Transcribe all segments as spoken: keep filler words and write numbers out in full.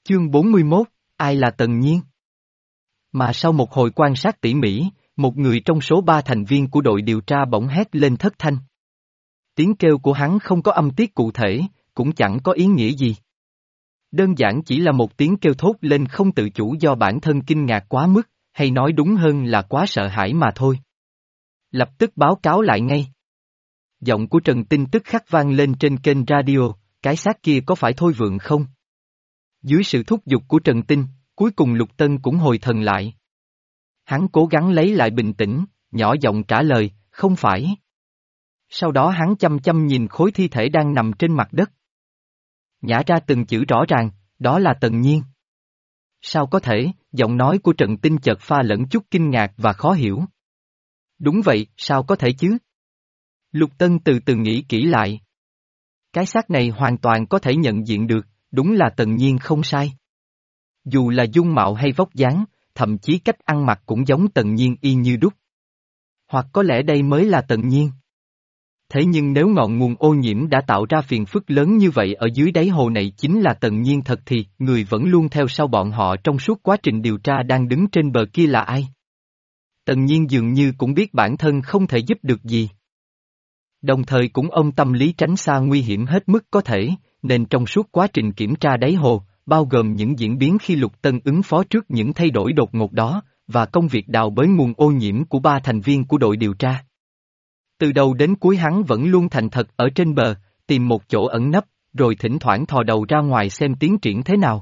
Chương bốn mươi mốt, ai là Tần Nhiên? Mà sau một hồi quan sát tỉ mỉ, một người trong số ba thành viên của đội điều tra bỗng hét lên thất thanh. Tiếng kêu của hắn không có âm tiết cụ thể, cũng chẳng có ý nghĩa gì. Đơn giản chỉ là một tiếng kêu thốt lên không tự chủ do bản thân kinh ngạc quá mức, hay nói đúng hơn là quá sợ hãi mà thôi. Lập tức báo cáo lại ngay. Giọng của Trần Tinh tức khắc vang lên trên kênh radio, cái xác kia có phải Thôi Vượng không? Dưới sự thúc giục của Trần Tinh, cuối cùng Lục Tân cũng hồi thần lại. Hắn cố gắng lấy lại bình tĩnh, nhỏ giọng trả lời, không phải. Sau đó hắn chăm chăm nhìn khối thi thể đang nằm trên mặt đất. Nhả ra từng chữ rõ ràng, đó là Tần Nhiên. Sao có thể, giọng nói của Trần Tinh chợt pha lẫn chút kinh ngạc và khó hiểu. Đúng vậy, sao có thể chứ? Lục Tân từ từ nghĩ kỹ lại. Cái xác này hoàn toàn có thể nhận diện được, đúng là Tần Nhiên không sai. Dù là dung mạo hay vóc dáng, thậm chí cách ăn mặc cũng giống Tần Nhiên y như đúc. Hoặc có lẽ đây mới là Tần Nhiên. Thế nhưng nếu ngọn nguồn ô nhiễm đã tạo ra phiền phức lớn như vậy ở dưới đáy hồ này chính là Tần Nhiên thật thì người vẫn luôn theo sau bọn họ trong suốt quá trình điều tra đang đứng trên bờ kia là ai? Tần Nhiên dường như cũng biết bản thân không thể giúp được gì. Đồng thời cũng ôm tâm lý tránh xa nguy hiểm hết mức có thể, nên trong suốt quá trình kiểm tra đáy hồ, bao gồm những diễn biến khi Lục Tân ứng phó trước những thay đổi đột ngột đó, và công việc đào bới nguồn ô nhiễm của ba thành viên của đội điều tra. Từ đầu đến cuối hắn vẫn luôn thành thật ở trên bờ, tìm một chỗ ẩn nấp, rồi thỉnh thoảng thò đầu ra ngoài xem tiến triển thế nào.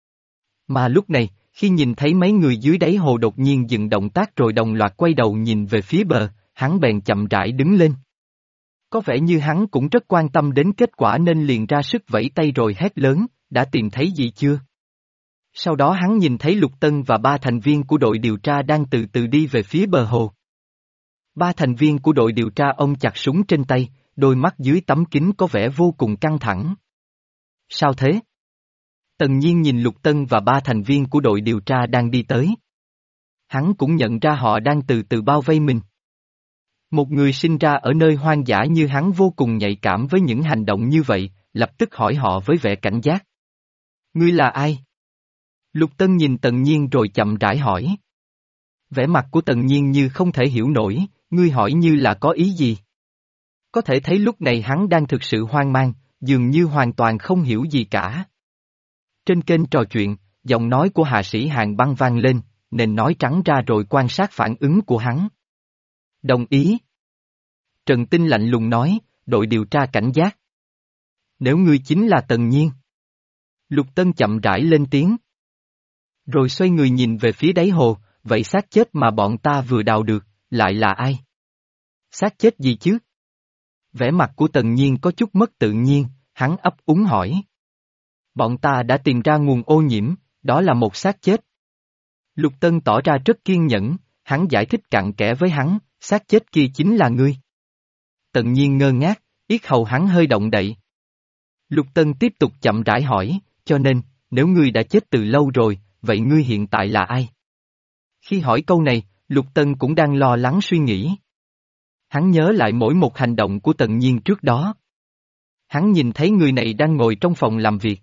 Mà lúc này, khi nhìn thấy mấy người dưới đáy hồ đột nhiên dừng động tác rồi đồng loạt quay đầu nhìn về phía bờ, hắn bèn chậm rãi đứng lên. Có vẻ như hắn cũng rất quan tâm đến kết quả nên liền ra sức vẫy tay rồi hét lớn, đã tìm thấy gì chưa? Sau đó hắn nhìn thấy Lục Tân và ba thành viên của đội điều tra đang từ từ đi về phía bờ hồ. Ba thành viên của đội điều tra ôm chặt súng trên tay, đôi mắt dưới tấm kính có vẻ vô cùng căng thẳng. Sao thế? Tần Nhiên nhìn Lục Tân và ba thành viên của đội điều tra đang đi tới. Hắn cũng nhận ra họ đang từ từ bao vây mình. Một người sinh ra ở nơi hoang dã như hắn vô cùng nhạy cảm với những hành động như vậy, lập tức hỏi họ với vẻ cảnh giác. Ngươi là ai? Lục Tân nhìn Tần Nhiên rồi chậm rãi hỏi. Vẻ mặt của Tần Nhiên như không thể hiểu nổi, ngươi hỏi như là có ý gì? Có thể thấy lúc này hắn đang thực sự hoang mang, dường như hoàn toàn không hiểu gì cả. Trên kênh trò chuyện, giọng nói của hạ sĩ Hàng Băng vang lên, nên nói trắng ra rồi quan sát phản ứng của hắn. Đồng ý. Trần Tinh lạnh lùng nói, đội điều tra cảnh giác. Nếu ngươi chính là Tần Nhiên. Lục Tân chậm rãi lên tiếng. Rồi xoay người nhìn về phía đáy hồ, vậy xác chết mà bọn ta vừa đào được, lại là ai? Xác chết gì chứ? Vẻ mặt của Tần Nhiên có chút mất tự nhiên, hắn ấp úng hỏi. Bọn ta đã tìm ra nguồn ô nhiễm, đó là một xác chết. Lục Tân tỏ ra rất kiên nhẫn, hắn giải thích cặn kẽ với hắn, xác chết kia chính là ngươi. Tần Nhiên ngơ ngác, yết hầu hắn hơi động đậy. Lục Tân tiếp tục chậm rãi hỏi, cho nên, nếu ngươi đã chết từ lâu rồi, vậy ngươi hiện tại là ai? Khi hỏi câu này, Lục Tân cũng đang lo lắng suy nghĩ. Hắn nhớ lại mỗi một hành động của Tần Nhiên trước đó. Hắn nhìn thấy người này đang ngồi trong phòng làm việc.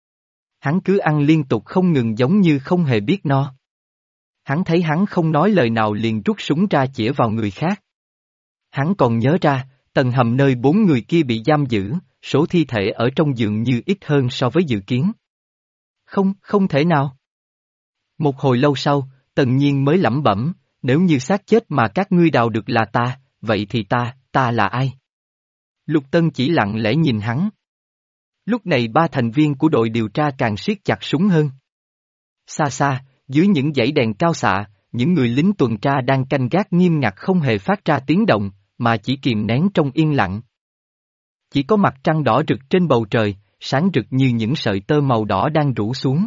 Hắn cứ ăn liên tục không ngừng giống như không hề biết no. Hắn thấy hắn không nói lời nào liền rút súng ra chĩa vào người khác. Hắn còn nhớ ra, tầng hầm nơi bốn người kia bị giam giữ, số thi thể ở trong giường như ít hơn so với dự kiến. Không, không thể nào. Một hồi lâu sau, Tần Nhiên mới lẩm bẩm, nếu như xác chết mà các ngươi đào được là ta, vậy thì ta, ta là ai? Lục Tân chỉ lặng lẽ nhìn hắn. Lúc này ba thành viên của đội điều tra càng siết chặt súng hơn. Xa xa, dưới những dãy đèn cao xạ, những người lính tuần tra đang canh gác nghiêm ngặt không hề phát ra tiếng động, mà chỉ kìm nén trong yên lặng. Chỉ có mặt trăng đỏ rực trên bầu trời, sáng rực như những sợi tơ màu đỏ đang rủ xuống.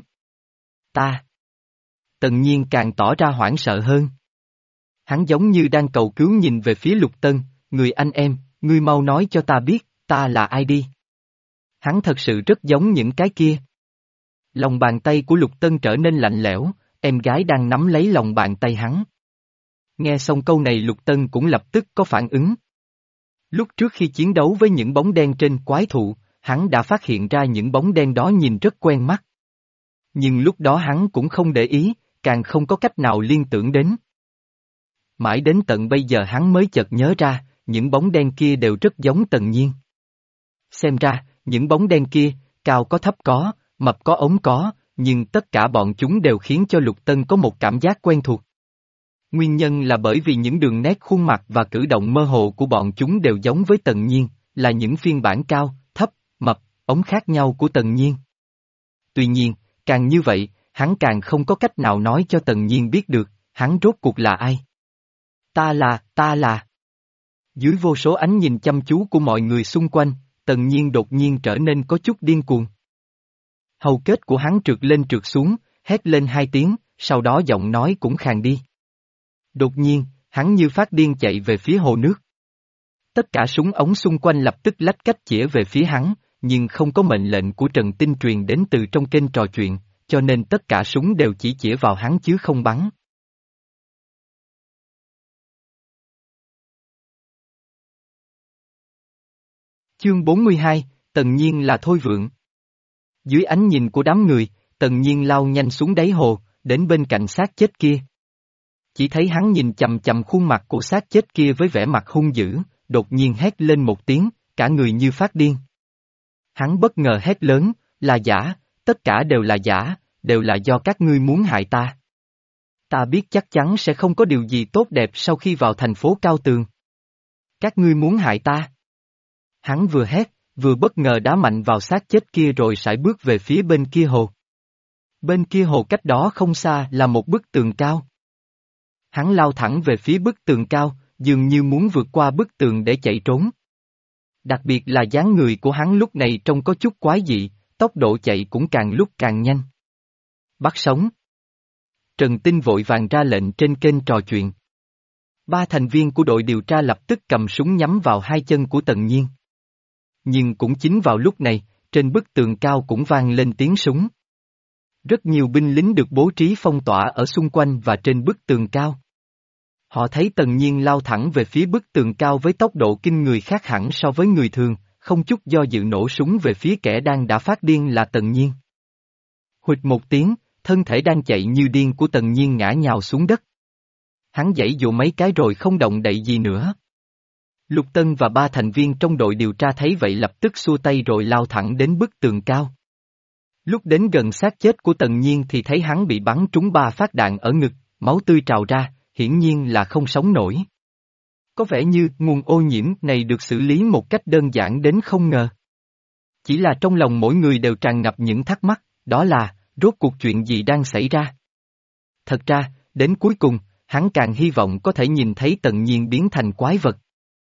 Ta. Tần Nhiên càng tỏ ra hoảng sợ hơn. Hắn giống như đang cầu cứu nhìn về phía Lục Tân, người anh em, ngươi mau nói cho ta biết, ta là ai đi. Hắn thật sự rất giống những cái kia. Lòng bàn tay của Lục Tân trở nên lạnh lẽo, em gái đang nắm lấy lòng bàn tay hắn. Nghe xong câu này Lục Tân cũng lập tức có phản ứng. Lúc trước khi chiến đấu với những bóng đen trên quái thụ, hắn đã phát hiện ra những bóng đen đó nhìn rất quen mắt. Nhưng lúc đó hắn cũng không để ý, càng không có cách nào liên tưởng đến. Mãi đến tận bây giờ hắn mới chợt nhớ ra, những bóng đen kia đều rất giống Tần Nhiên. Xem ra, những bóng đen kia, cao có thấp có, mập có ống có, nhưng tất cả bọn chúng đều khiến cho Lục Tân có một cảm giác quen thuộc. Nguyên nhân là bởi vì những đường nét khuôn mặt và cử động mơ hồ của bọn chúng đều giống với Tần Nhiên, là những phiên bản cao, thấp, mập, ống khác nhau của Tần Nhiên. Tuy nhiên, càng như vậy, hắn càng không có cách nào nói cho Tần Nhiên biết được, hắn rốt cuộc là ai. Ta là, ta là. Dưới vô số ánh nhìn chăm chú của mọi người xung quanh, Tần Nhiên đột nhiên trở nên có chút điên cuồng. Hầu kết của hắn trượt lên trượt xuống, hét lên hai tiếng, sau đó giọng nói cũng khàn đi. Đột nhiên, hắn như phát điên chạy về phía hồ nước. Tất cả súng ống xung quanh lập tức lách cách chĩa về phía hắn, nhưng không có mệnh lệnh của Trần Tinh truyền đến từ trong kênh trò chuyện, cho nên tất cả súng đều chỉ chĩa vào hắn chứ không bắn. Chương bốn mươi hai, Tần Nhiên là Thôi Vượng. Dưới ánh nhìn của đám người, Tần Nhiên lao nhanh xuống đáy hồ, đến bên cạnh xác chết kia. Chỉ thấy hắn nhìn chằm chằm khuôn mặt của xác chết kia với vẻ mặt hung dữ, đột nhiên hét lên một tiếng, cả người như phát điên. Hắn bất ngờ hét lớn, là giả, tất cả đều là giả, đều là do các ngươi muốn hại ta. Ta biết chắc chắn sẽ không có điều gì tốt đẹp sau khi vào thành phố Cao Tường. Các ngươi muốn hại ta. Hắn vừa hét, vừa bất ngờ đá mạnh vào xác chết kia rồi sải bước về phía bên kia hồ. Bên kia hồ cách đó không xa là một bức tường cao. Hắn lao thẳng về phía bức tường cao, dường như muốn vượt qua bức tường để chạy trốn. Đặc biệt là dáng người của hắn lúc này trông có chút quái dị, tốc độ chạy cũng càng lúc càng nhanh. Bắt sống. Trần Tinh vội vàng ra lệnh trên kênh trò chuyện. Ba thành viên của đội điều tra lập tức cầm súng nhắm vào hai chân của Tần Nhiên. Nhưng cũng chính vào lúc này, trên bức tường cao cũng vang lên tiếng súng. Rất nhiều binh lính được bố trí phong tỏa ở xung quanh và trên bức tường cao. Họ thấy Tần Nhiên lao thẳng về phía bức tường cao với tốc độ kinh người khác hẳn so với người thường, không chút do dự nổ súng về phía kẻ đang đã phát điên là Tần Nhiên. Huỵch một tiếng, thân thể đang chạy như điên của Tần Nhiên ngã nhào xuống đất. Hắn giãy dụa mấy cái rồi không động đậy gì nữa. Lục Tân và ba thành viên trong đội điều tra thấy vậy lập tức xua tay rồi lao thẳng đến bức tường cao. Lúc đến gần xác chết của Tần Nhiên thì thấy hắn bị bắn trúng ba phát đạn ở ngực, máu tươi trào ra, hiển nhiên là không sống nổi. Có vẻ như nguồn ô nhiễm này được xử lý một cách đơn giản đến không ngờ. Chỉ là trong lòng mỗi người đều tràn ngập những thắc mắc, đó là, rốt cuộc chuyện gì đang xảy ra? Thật ra, đến cuối cùng, hắn càng hy vọng có thể nhìn thấy Tần Nhiên biến thành quái vật.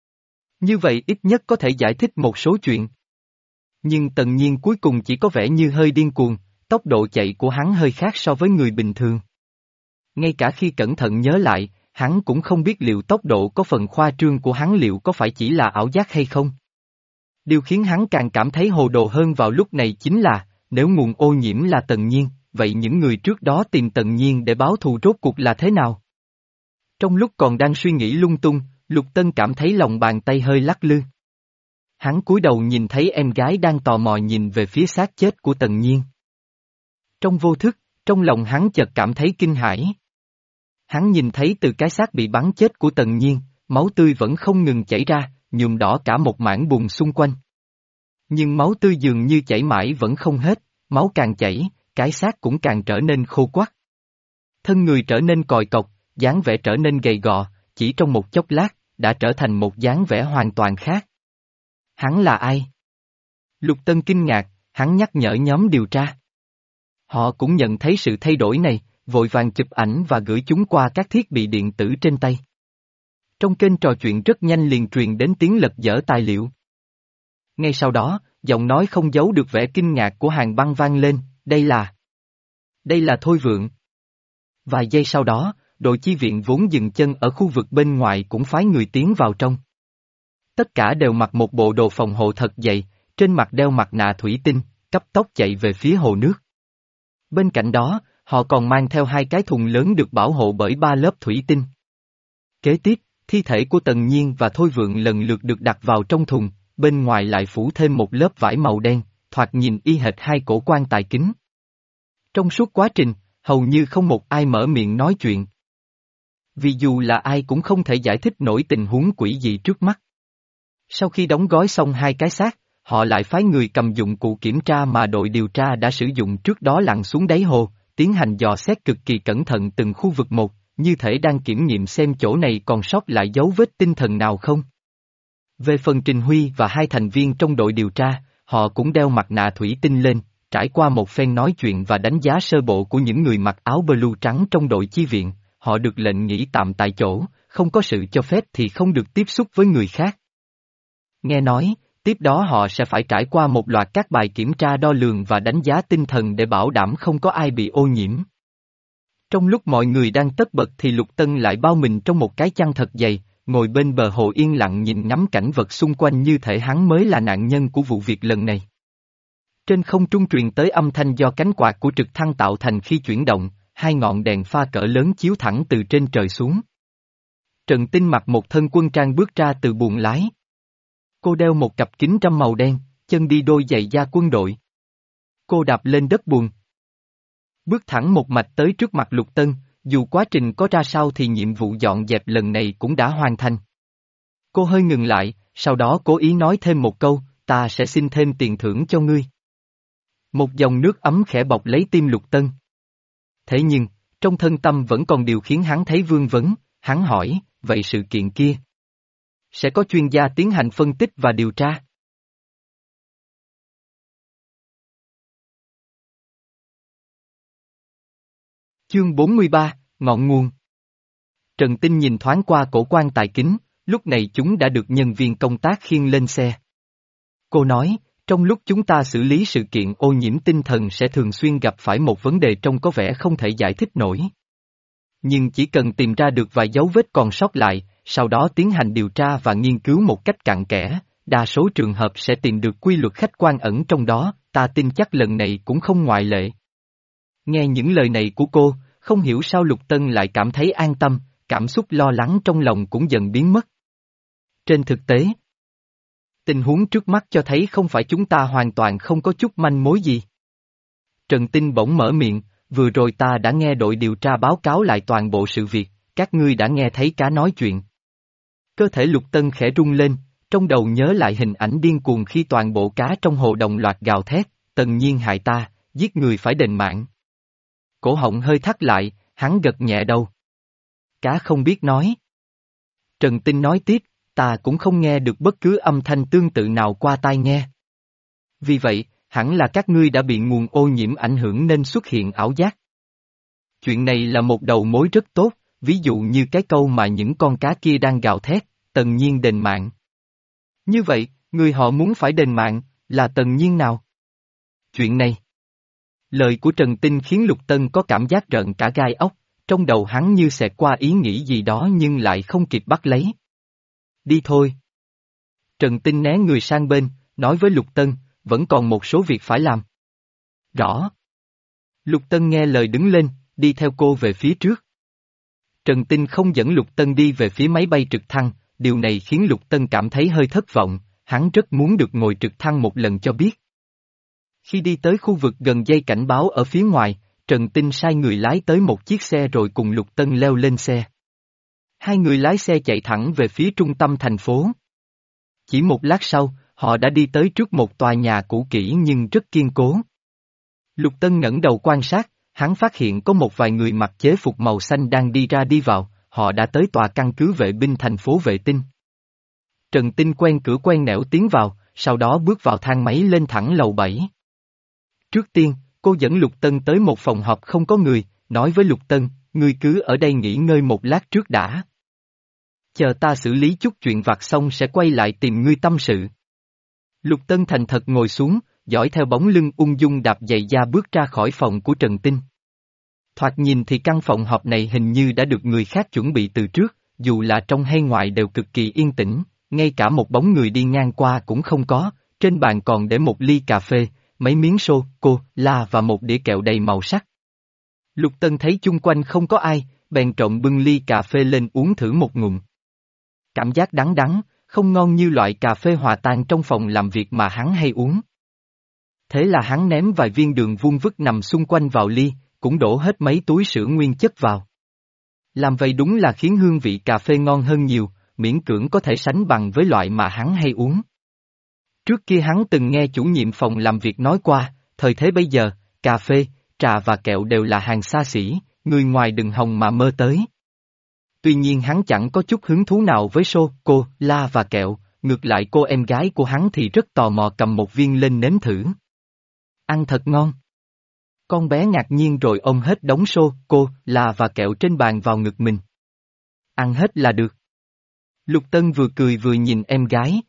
Như vậy ít nhất có thể giải thích một số chuyện. Nhưng Tần Nhiên cuối cùng chỉ có vẻ như hơi điên cuồng, tốc độ chạy của hắn hơi khác so với người bình thường. Ngay cả khi cẩn thận nhớ lại, hắn cũng không biết liệu tốc độ có phần khoa trương của hắn liệu có phải chỉ là ảo giác hay không. Điều khiến hắn càng cảm thấy hồ đồ hơn vào lúc này chính là, nếu nguồn ô nhiễm là Tần Nhiên, vậy những người trước đó tìm Tần Nhiên để báo thù rốt cuộc là thế nào? Trong lúc còn đang suy nghĩ lung tung, Lục Tân cảm thấy lòng bàn tay hơi lắc lư. Hắn cúi đầu nhìn thấy em gái đang tò mò nhìn về phía xác chết của Tần Nhiên. Trong vô thức, trong lòng hắn chợt cảm thấy kinh hãi. Hắn nhìn thấy từ cái xác bị bắn chết của Tần Nhiên, máu tươi vẫn không ngừng chảy ra, nhuộm đỏ cả một mảng bùn xung quanh. Nhưng máu tươi dường như chảy mãi vẫn không hết, máu càng chảy, cái xác cũng càng trở nên khô quắt. Thân người trở nên còi cọc, dáng vẻ trở nên gầy gò, chỉ trong một chốc lát, đã trở thành một dáng vẻ hoàn toàn khác. Hắn là ai? Lục Tân kinh ngạc, hắn nhắc nhở nhóm điều tra. Họ cũng nhận thấy sự thay đổi này, vội vàng chụp ảnh và gửi chúng qua các thiết bị điện tử trên tay. Trong kênh trò chuyện rất nhanh liền truyền đến tiếng lật dở tài liệu. Ngay sau đó, giọng nói không giấu được vẻ kinh ngạc của Hàn Băng vang lên, đây là... Đây là Thôi Vượng. Vài giây sau đó, đội chi viện vốn dừng chân ở khu vực bên ngoài cũng phái người tiến vào trong. Tất cả đều mặc một bộ đồ phòng hộ thật dày, trên mặt đeo mặt nạ thủy tinh, cấp tốc chạy về phía hồ nước. Bên cạnh đó, họ còn mang theo hai cái thùng lớn được bảo hộ bởi ba lớp thủy tinh. Kế tiếp, thi thể của Tần Nhiên và Thôi Vượng lần lượt được đặt vào trong thùng, bên ngoài lại phủ thêm một lớp vải màu đen, thoạt nhìn y hệt hai cổ quan tài kính. Trong suốt quá trình, hầu như không một ai mở miệng nói chuyện. Vì dù là ai cũng không thể giải thích nổi tình huống quỷ dị trước mắt. Sau khi đóng gói xong hai cái xác, họ lại phái người cầm dụng cụ kiểm tra mà đội điều tra đã sử dụng trước đó lặn xuống đáy hồ, tiến hành dò xét cực kỳ cẩn thận từng khu vực một, như thể đang kiểm nghiệm xem chỗ này còn sót lại dấu vết tinh thần nào không. Về phần Trình Huy và hai thành viên trong đội điều tra, họ cũng đeo mặt nạ thủy tinh lên, trải qua một phen nói chuyện và đánh giá sơ bộ của những người mặc áo blue trắng trong đội chi viện, họ được lệnh nghỉ tạm tại chỗ, không có sự cho phép thì không được tiếp xúc với người khác. Nghe nói, tiếp đó họ sẽ phải trải qua một loạt các bài kiểm tra đo lường và đánh giá tinh thần để bảo đảm không có ai bị ô nhiễm. Trong lúc mọi người đang tất bật thì Lục Tân lại bao mình trong một cái chăn thật dày, ngồi bên bờ hồ yên lặng nhìn ngắm cảnh vật xung quanh như thể hắn mới là nạn nhân của vụ việc lần này. Trên không trung truyền tới âm thanh do cánh quạt của trực thăng tạo thành khi chuyển động, hai ngọn đèn pha cỡ lớn chiếu thẳng từ trên trời xuống. Trần Tinh mặc một thân quân trang bước ra từ buồng lái. Cô đeo một cặp kính râm màu đen, chân đi đôi giày da quân đội. Cô đạp lên đất buồng. Bước thẳng một mạch tới trước mặt Lục Tân, dù quá trình có ra sao thì nhiệm vụ dọn dẹp lần này cũng đã hoàn thành. Cô hơi ngừng lại, sau đó cố ý nói thêm một câu, ta sẽ xin thêm tiền thưởng cho ngươi. Một dòng nước ấm khẽ bọc lấy tim Lục Tân. Thế nhưng, trong thân tâm vẫn còn điều khiến hắn thấy vương vấn, hắn hỏi, vậy sự kiện kia? Sẽ có chuyên gia tiến hành phân tích và điều tra. Chương bốn mươi ba, Ngọn nguồn. Trần Tinh nhìn thoáng qua cổ quan tài kính, lúc này chúng đã được nhân viên công tác khiêng lên xe. Cô nói, trong lúc chúng ta xử lý sự kiện ô nhiễm tinh thần sẽ thường xuyên gặp phải một vấn đề trông có vẻ không thể giải thích nổi. Nhưng chỉ cần tìm ra được vài dấu vết còn sót lại, sau đó tiến hành điều tra và nghiên cứu một cách cặn kẽ, đa số trường hợp sẽ tìm được quy luật khách quan ẩn trong đó, ta tin chắc lần này cũng không ngoại lệ. Nghe những lời này của cô, không hiểu sao Lục Tân lại cảm thấy an tâm, cảm xúc lo lắng trong lòng cũng dần biến mất. Trên thực tế, tình huống trước mắt cho thấy không phải chúng ta hoàn toàn không có chút manh mối gì. Trần Tinh bỗng mở miệng, vừa rồi ta đã nghe đội điều tra báo cáo lại toàn bộ sự việc, các ngươi đã nghe thấy cá nói chuyện. Cơ thể Lục Tân khẽ rung lên, trong đầu nhớ lại hình ảnh điên cuồng khi toàn bộ cá trong hồ đồng loạt gào thét, Tần Nhiên hại ta, giết người phải đền mạng. Cổ họng hơi thắt lại, hắn gật nhẹ đầu. Cá không biết nói. Trần Tinh nói tiếp, ta cũng không nghe được bất cứ âm thanh tương tự nào qua tai nghe. Vì vậy, hẳn là các ngươi đã bị nguồn ô nhiễm ảnh hưởng nên xuất hiện ảo giác. Chuyện này là một đầu mối rất tốt, ví dụ như cái câu mà những con cá kia đang gào thét, Tần Nhiên đền mạng. Như vậy, người họ muốn phải đền mạng, là Tần Nhiên nào? Chuyện này. Lời của Trần Tinh khiến Lục Tân có cảm giác rợn cả gai ốc, trong đầu hắn như xẹt qua ý nghĩ gì đó nhưng lại không kịp bắt lấy. Đi thôi. Trần Tinh né người sang bên, nói với Lục Tân, vẫn còn một số việc phải làm. Rõ. Lục Tân nghe lời đứng lên, đi theo cô về phía trước. Trần Tinh không dẫn Lục Tân đi về phía máy bay trực thăng, điều này khiến Lục Tân cảm thấy hơi thất vọng, hắn rất muốn được ngồi trực thăng một lần cho biết. Khi đi tới khu vực gần dây cảnh báo ở phía ngoài, Trần Tinh sai người lái tới một chiếc xe rồi cùng Lục Tân leo lên xe. Hai người lái xe chạy thẳng về phía trung tâm thành phố. Chỉ một lát sau, họ đã đi tới trước một tòa nhà cũ kỹ nhưng rất kiên cố. Lục Tân ngẩng đầu quan sát, hắn phát hiện có một vài người mặc chế phục màu xanh đang đi ra đi vào, họ đã tới tòa căn cứ vệ binh thành phố Vệ Tinh. Trần Tinh quen cửa quen nẻo tiến vào, sau đó bước vào thang máy lên thẳng lầu bảy. Trước tiên, cô dẫn Lục Tân tới một phòng họp không có người, nói với Lục Tân, ngươi cứ ở đây nghỉ ngơi một lát trước đã. Chờ ta xử lý chút chuyện vặt xong sẽ quay lại tìm ngươi tâm sự. Lục Tân thành thật ngồi xuống, dõi theo bóng lưng ung dung đạp giày da bước ra khỏi phòng của Trần Tinh. Thoạt nhìn thì căn phòng họp này hình như đã được người khác chuẩn bị từ trước, dù là trong hay ngoài đều cực kỳ yên tĩnh, ngay cả một bóng người đi ngang qua cũng không có, trên bàn còn để một ly cà phê, mấy miếng sô, cô, la và một đĩa kẹo đầy màu sắc. Lục Tân thấy chung quanh không có ai, bèn trộm bưng ly cà phê lên uống thử một ngụm. Cảm giác đắng đắng, không ngon như loại cà phê hòa tan trong phòng làm việc mà hắn hay uống. Thế là hắn ném vài viên đường vuông vức nằm xung quanh vào ly, cũng đổ hết mấy túi sữa nguyên chất vào. Làm vậy đúng là khiến hương vị cà phê ngon hơn nhiều, miễn cưỡng có thể sánh bằng với loại mà hắn hay uống. Trước kia hắn từng nghe chủ nhiệm phòng làm việc nói qua, thời thế bây giờ, cà phê, trà và kẹo đều là hàng xa xỉ, người ngoài đừng hòng mà mơ tới. Tuy nhiên hắn chẳng có chút hứng thú nào với sô-cô-la và kẹo, ngược lại cô em gái của hắn thì rất tò mò cầm một viên lên nếm thử. Ăn thật ngon. Con bé ngạc nhiên rồi ôm hết đống sô-cô-la và kẹo trên bàn vào ngực mình. Ăn hết là được. Lục Tân vừa cười vừa nhìn em gái.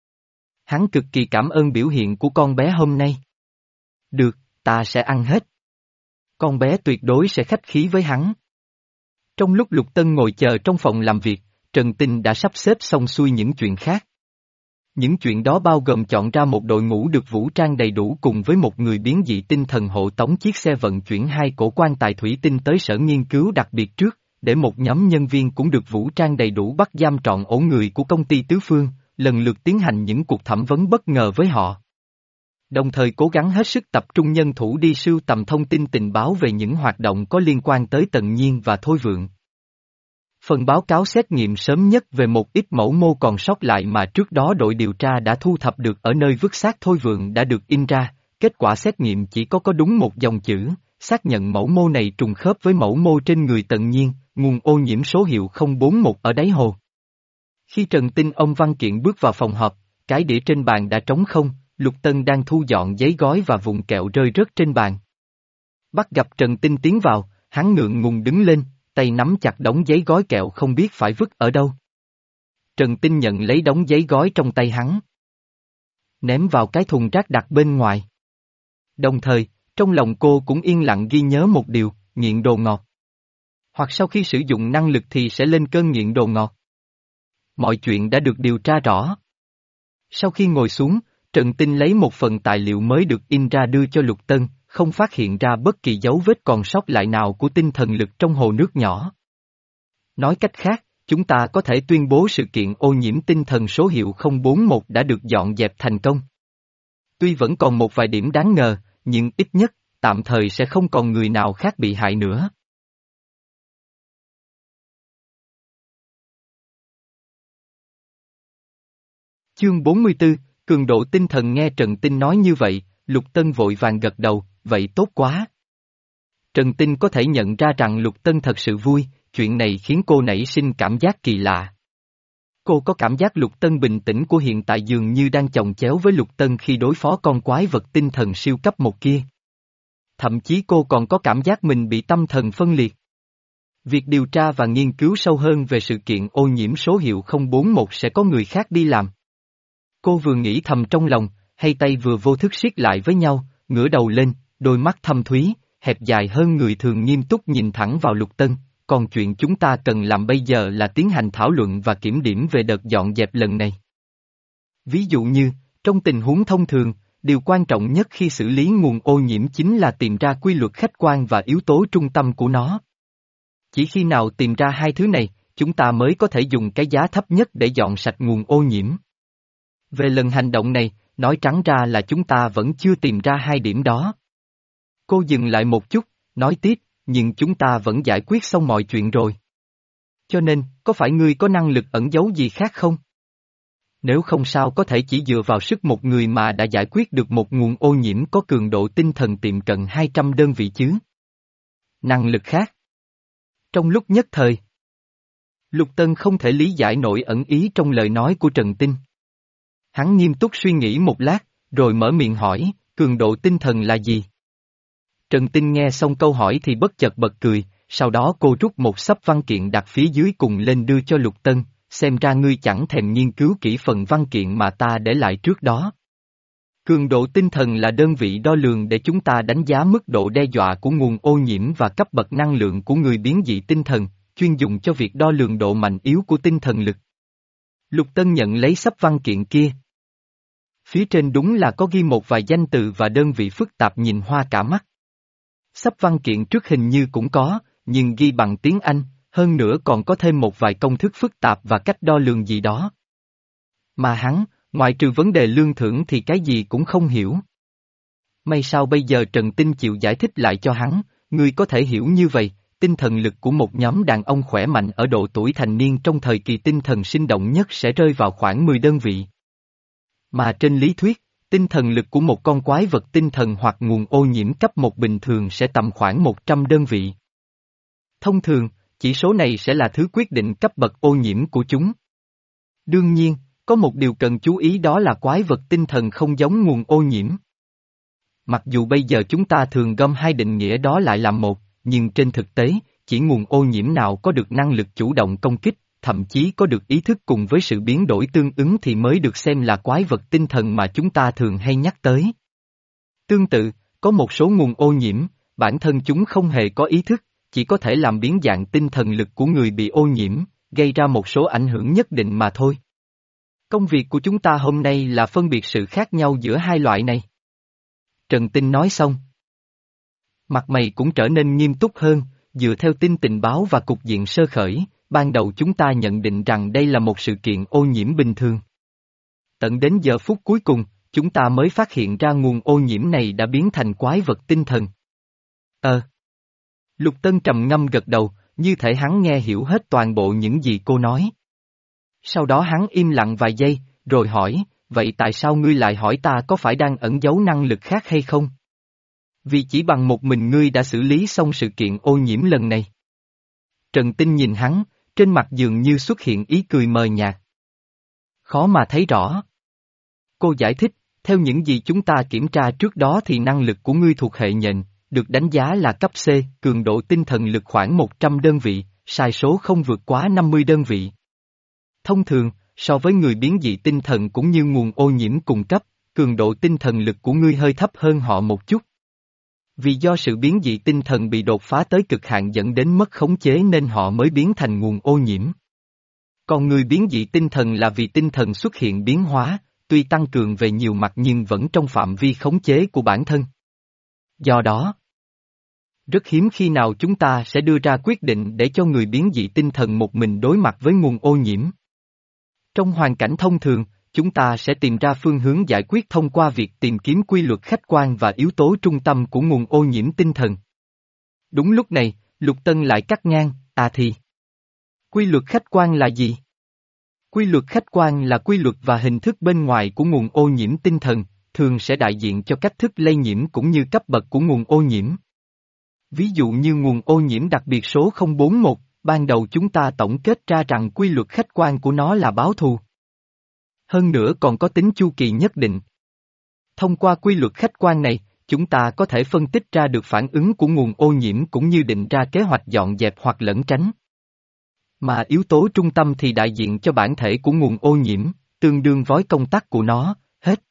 Hắn cực kỳ cảm ơn biểu hiện của con bé hôm nay. Được, ta sẽ ăn hết. Con bé tuyệt đối sẽ khách khí với hắn. Trong lúc Lục Tân ngồi chờ trong phòng làm việc, Trần Tinh đã sắp xếp xong xuôi những chuyện khác. Những chuyện đó bao gồm chọn ra một đội ngũ được vũ trang đầy đủ cùng với một người biến dị tinh thần hộ tống chiếc xe vận chuyển hai cổ quan tài thủy tinh tới sở nghiên cứu đặc biệt trước, để một nhóm nhân viên cũng được vũ trang đầy đủ bắt giam trọn ổ người của công ty Tứ Phương, lần lượt tiến hành những cuộc thẩm vấn bất ngờ với họ. Đồng thời cố gắng hết sức tập trung nhân thủ đi sưu tầm thông tin tình báo về những hoạt động có liên quan tới Tần Nhiên và Thôi Vượng. Phần báo cáo xét nghiệm sớm nhất về một ít mẫu mô còn sót lại mà trước đó đội điều tra đã thu thập được ở nơi vứt xác Thôi Vượng đã được in ra, kết quả xét nghiệm chỉ có có đúng một dòng chữ, xác nhận mẫu mô này trùng khớp với mẫu mô trên người Tần Nhiên, nguồn ô nhiễm số hiệu không bốn một ở đáy hồ. Khi Trần Tinh ông văn kiện bước vào phòng họp, cái đĩa trên bàn đã trống không, Lục Tân đang thu dọn giấy gói và vụn kẹo rơi rớt trên bàn. Bắt gặp Trần Tinh tiến vào, hắn ngượng ngùng đứng lên, tay nắm chặt đống giấy gói kẹo không biết phải vứt ở đâu. Trần Tinh nhận lấy đống giấy gói trong tay hắn, ném vào cái thùng rác đặt bên ngoài. Đồng thời, trong lòng cô cũng yên lặng ghi nhớ một điều, nghiện đồ ngọt. Hoặc sau khi sử dụng năng lực thì sẽ lên cơn nghiện đồ ngọt. Mọi chuyện đã được điều tra rõ. Sau khi ngồi xuống, Trần Tinh lấy một phần tài liệu mới được in ra đưa cho Lục Tân, không phát hiện ra bất kỳ dấu vết còn sót lại nào của tinh thần lực trong hồ nước nhỏ. Nói cách khác, chúng ta có thể tuyên bố sự kiện ô nhiễm tinh thần số hiệu không bốn một đã được dọn dẹp thành công. Tuy vẫn còn một vài điểm đáng ngờ, nhưng ít nhất, tạm thời sẽ không còn người nào khác bị hại nữa. Chương bốn mươi tư, cường độ tinh thần. Nghe Trần Tinh nói như vậy, Lục Tân vội vàng gật đầu, vậy tốt quá. Trần Tinh có thể nhận ra rằng Lục Tân thật sự vui, chuyện này khiến cô nảy sinh cảm giác kỳ lạ. Cô có cảm giác Lục Tân bình tĩnh của hiện tại dường như đang chồng chéo với Lục Tân khi đối phó con quái vật tinh thần siêu cấp một kia. Thậm chí cô còn có cảm giác mình bị tâm thần phân liệt. Việc điều tra và nghiên cứu sâu hơn về sự kiện ô nhiễm số hiệu không bốn một sẽ có người khác đi làm. Cô vừa nghĩ thầm trong lòng, hay tay vừa vô thức siết lại với nhau, ngửa đầu lên, đôi mắt thâm thúy, hẹp dài hơn người thường nghiêm túc nhìn thẳng vào Lục Tân, còn chuyện chúng ta cần làm bây giờ là tiến hành thảo luận và kiểm điểm về đợt dọn dẹp lần này. Ví dụ như, trong tình huống thông thường, điều quan trọng nhất khi xử lý nguồn ô nhiễm chính là tìm ra quy luật khách quan và yếu tố trung tâm của nó. Chỉ khi nào tìm ra hai thứ này, chúng ta mới có thể dùng cái giá thấp nhất để dọn sạch nguồn ô nhiễm. Về lần hành động này, nói trắng ra là chúng ta vẫn chưa tìm ra hai điểm đó. Cô dừng lại một chút, nói tiếp, nhưng chúng ta vẫn giải quyết xong mọi chuyện rồi. Cho nên, có phải ngươi có năng lực ẩn giấu gì khác không? Nếu không sao có thể chỉ dựa vào sức một người mà đã giải quyết được một nguồn ô nhiễm có cường độ tinh thần tiệm cận hai trăm đơn vị chứ? Năng lực khác. Trong lúc nhất thời, Lục Tân không thể lý giải nổi ẩn ý trong lời nói của Trần Tinh. Hắn nghiêm túc suy nghĩ một lát, rồi mở miệng hỏi, cường độ tinh thần là gì? Trần Tinh nghe xong câu hỏi thì bất chợt bật cười, sau đó cô rút một xấp văn kiện đặt phía dưới cùng lên đưa cho Lục Tân, xem ra ngươi chẳng thèm nghiên cứu kỹ phần văn kiện mà ta để lại trước đó. Cường độ tinh thần là đơn vị đo lường để chúng ta đánh giá mức độ đe dọa của nguồn ô nhiễm và cấp bậc năng lượng của người biến dị tinh thần, chuyên dùng cho việc đo lường độ mạnh yếu của tinh thần lực. Lục Tân nhận lấy xấp văn kiện kia. Phía trên đúng là có ghi một vài danh từ và đơn vị phức tạp nhìn hoa cả mắt. Xấp văn kiện trước hình như cũng có, nhưng ghi bằng tiếng Anh, hơn nữa còn có thêm một vài công thức phức tạp và cách đo lường gì đó. Mà hắn, ngoại trừ vấn đề lương thưởng thì cái gì cũng không hiểu. May sao bây giờ Trần Tinh chịu giải thích lại cho hắn, ngươi có thể hiểu như vậy, tinh thần lực của một nhóm đàn ông khỏe mạnh ở độ tuổi thành niên trong thời kỳ tinh thần sinh động nhất sẽ rơi vào khoảng mười đơn vị. Mà trên lý thuyết, tinh thần lực của một con quái vật tinh thần hoặc nguồn ô nhiễm cấp một bình thường sẽ tầm khoảng một trăm đơn vị. Thông thường, chỉ số này sẽ là thứ quyết định cấp bậc ô nhiễm của chúng. Đương nhiên, có một điều cần chú ý đó là quái vật tinh thần không giống nguồn ô nhiễm. Mặc dù bây giờ chúng ta thường gom hai định nghĩa đó lại làm một, nhưng trên thực tế, chỉ nguồn ô nhiễm nào có được năng lực chủ động công kích, thậm chí có được ý thức cùng với sự biến đổi tương ứng thì mới được xem là quái vật tinh thần mà chúng ta thường hay nhắc tới. Tương tự, có một số nguồn ô nhiễm, bản thân chúng không hề có ý thức, chỉ có thể làm biến dạng tinh thần lực của người bị ô nhiễm, gây ra một số ảnh hưởng nhất định mà thôi. Công việc của chúng ta hôm nay là phân biệt sự khác nhau giữa hai loại này. Trần Tinh nói xong. Mặt mày cũng trở nên nghiêm túc hơn, dựa theo tin tình báo và cục diện sơ khởi, ban đầu chúng ta nhận định rằng đây là một sự kiện ô nhiễm bình thường. Tận đến giờ phút cuối cùng, chúng ta mới phát hiện ra nguồn ô nhiễm này đã biến thành quái vật tinh thần. Ờ. Lục Tân trầm ngâm gật đầu, như thể hắn nghe hiểu hết toàn bộ những gì cô nói. Sau đó hắn im lặng vài giây, rồi hỏi, vậy tại sao ngươi lại hỏi ta có phải đang ẩn giấu năng lực khác hay không? Vì chỉ bằng một mình ngươi đã xử lý xong sự kiện ô nhiễm lần này. Trần Tinh nhìn hắn, trên mặt dường như xuất hiện ý cười mờ nhạt. Khó mà thấy rõ. Cô giải thích, theo những gì chúng ta kiểm tra trước đó thì năng lực của ngươi thuộc hệ nhện, được đánh giá là cấp C, cường độ tinh thần lực khoảng một trăm đơn vị, sai số không vượt quá năm mươi đơn vị. Thông thường, so với người biến dị tinh thần cũng như nguồn ô nhiễm cùng cấp, cường độ tinh thần lực của ngươi hơi thấp hơn họ một chút. Vì do sự biến dị tinh thần bị đột phá tới cực hạn dẫn đến mất khống chế nên họ mới biến thành nguồn ô nhiễm. Còn người biến dị tinh thần là vì tinh thần xuất hiện biến hóa, tuy tăng cường về nhiều mặt nhưng vẫn trong phạm vi khống chế của bản thân. Do đó, rất hiếm khi nào chúng ta sẽ đưa ra quyết định để cho người biến dị tinh thần một mình đối mặt với nguồn ô nhiễm. Trong hoàn cảnh thông thường, chúng ta sẽ tìm ra phương hướng giải quyết thông qua việc tìm kiếm quy luật khách quan và yếu tố trung tâm của nguồn ô nhiễm tinh thần. Đúng lúc này, Lục Tân lại cắt ngang, à thì. Quy luật khách quan là gì? Quy luật khách quan là quy luật và hình thức bên ngoài của nguồn ô nhiễm tinh thần, thường sẽ đại diện cho cách thức lây nhiễm cũng như cấp bậc của nguồn ô nhiễm. Ví dụ như nguồn ô nhiễm đặc biệt số không bốn một, ban đầu chúng ta tổng kết ra rằng quy luật khách quan của nó là báo thù. Hơn nữa còn có tính chu kỳ nhất định. Thông qua quy luật khách quan này, chúng ta có thể phân tích ra được phản ứng của nguồn ô nhiễm cũng như định ra kế hoạch dọn dẹp hoặc lẩn tránh. Mà yếu tố trung tâm thì đại diện cho bản thể của nguồn ô nhiễm, tương đương với công tắc của nó, hết.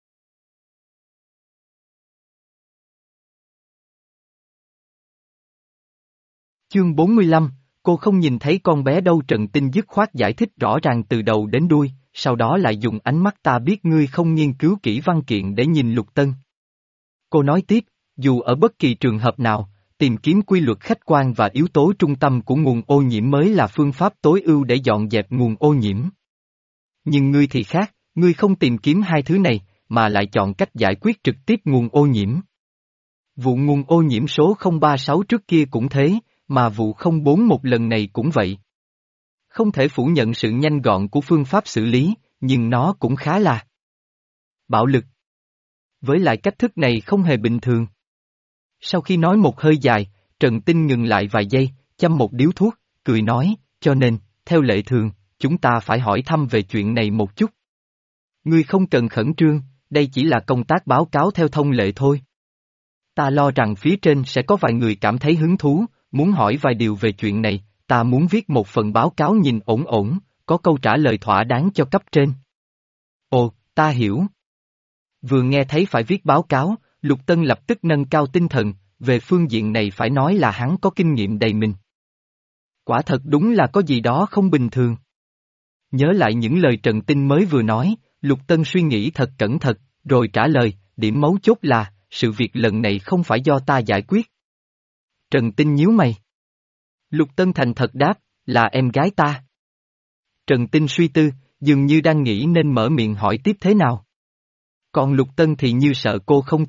Chương bốn mươi lăm, cô không nhìn thấy con bé đâu. Trần Tinh dứt khoát giải thích rõ ràng từ đầu đến đuôi, sau đó lại dùng ánh mắt ta biết ngươi không nghiên cứu kỹ văn kiện để nhìn Lục Tân. Cô nói tiếp, dù ở bất kỳ trường hợp nào, tìm kiếm quy luật khách quan và yếu tố trung tâm của nguồn ô nhiễm mới là phương pháp tối ưu để dọn dẹp nguồn ô nhiễm. Nhưng ngươi thì khác, ngươi không tìm kiếm hai thứ này, mà lại chọn cách giải quyết trực tiếp nguồn ô nhiễm. Vụ nguồn ô nhiễm số không ba sáu trước kia cũng thế, mà vụ không bốn một lần này cũng vậy. Không thể phủ nhận sự nhanh gọn của phương pháp xử lý, nhưng nó cũng khá là bạo lực. Với lại cách thức này không hề bình thường. Sau khi nói một hơi dài, Trần Tinh ngừng lại vài giây, châm một điếu thuốc, cười nói, cho nên, theo lệ thường, chúng ta phải hỏi thăm về chuyện này một chút. Ngươi không cần khẩn trương, đây chỉ là công tác báo cáo theo thông lệ thôi. Ta lo rằng phía trên sẽ có vài người cảm thấy hứng thú, muốn hỏi vài điều về chuyện này, ta muốn viết một phần báo cáo nhìn ổn ổn, có câu trả lời thỏa đáng cho cấp trên. Ồ, ta hiểu. Vừa nghe thấy phải viết báo cáo, Lục Tân lập tức nâng cao tinh thần, về phương diện này phải nói là hắn có kinh nghiệm đầy mình. Quả thật đúng là có gì đó không bình thường. Nhớ lại những lời Trần Tinh mới vừa nói, Lục Tân suy nghĩ thật cẩn thận, rồi trả lời, điểm mấu chốt là, sự việc lần này không phải do ta giải quyết. Trần Tinh nhíu mày. Lục Tân thành thật đáp, là em gái ta. Trần Tinh suy tư, dường như đang nghĩ nên mở miệng hỏi tiếp thế nào. Còn Lục Tân thì như sợ cô không tin,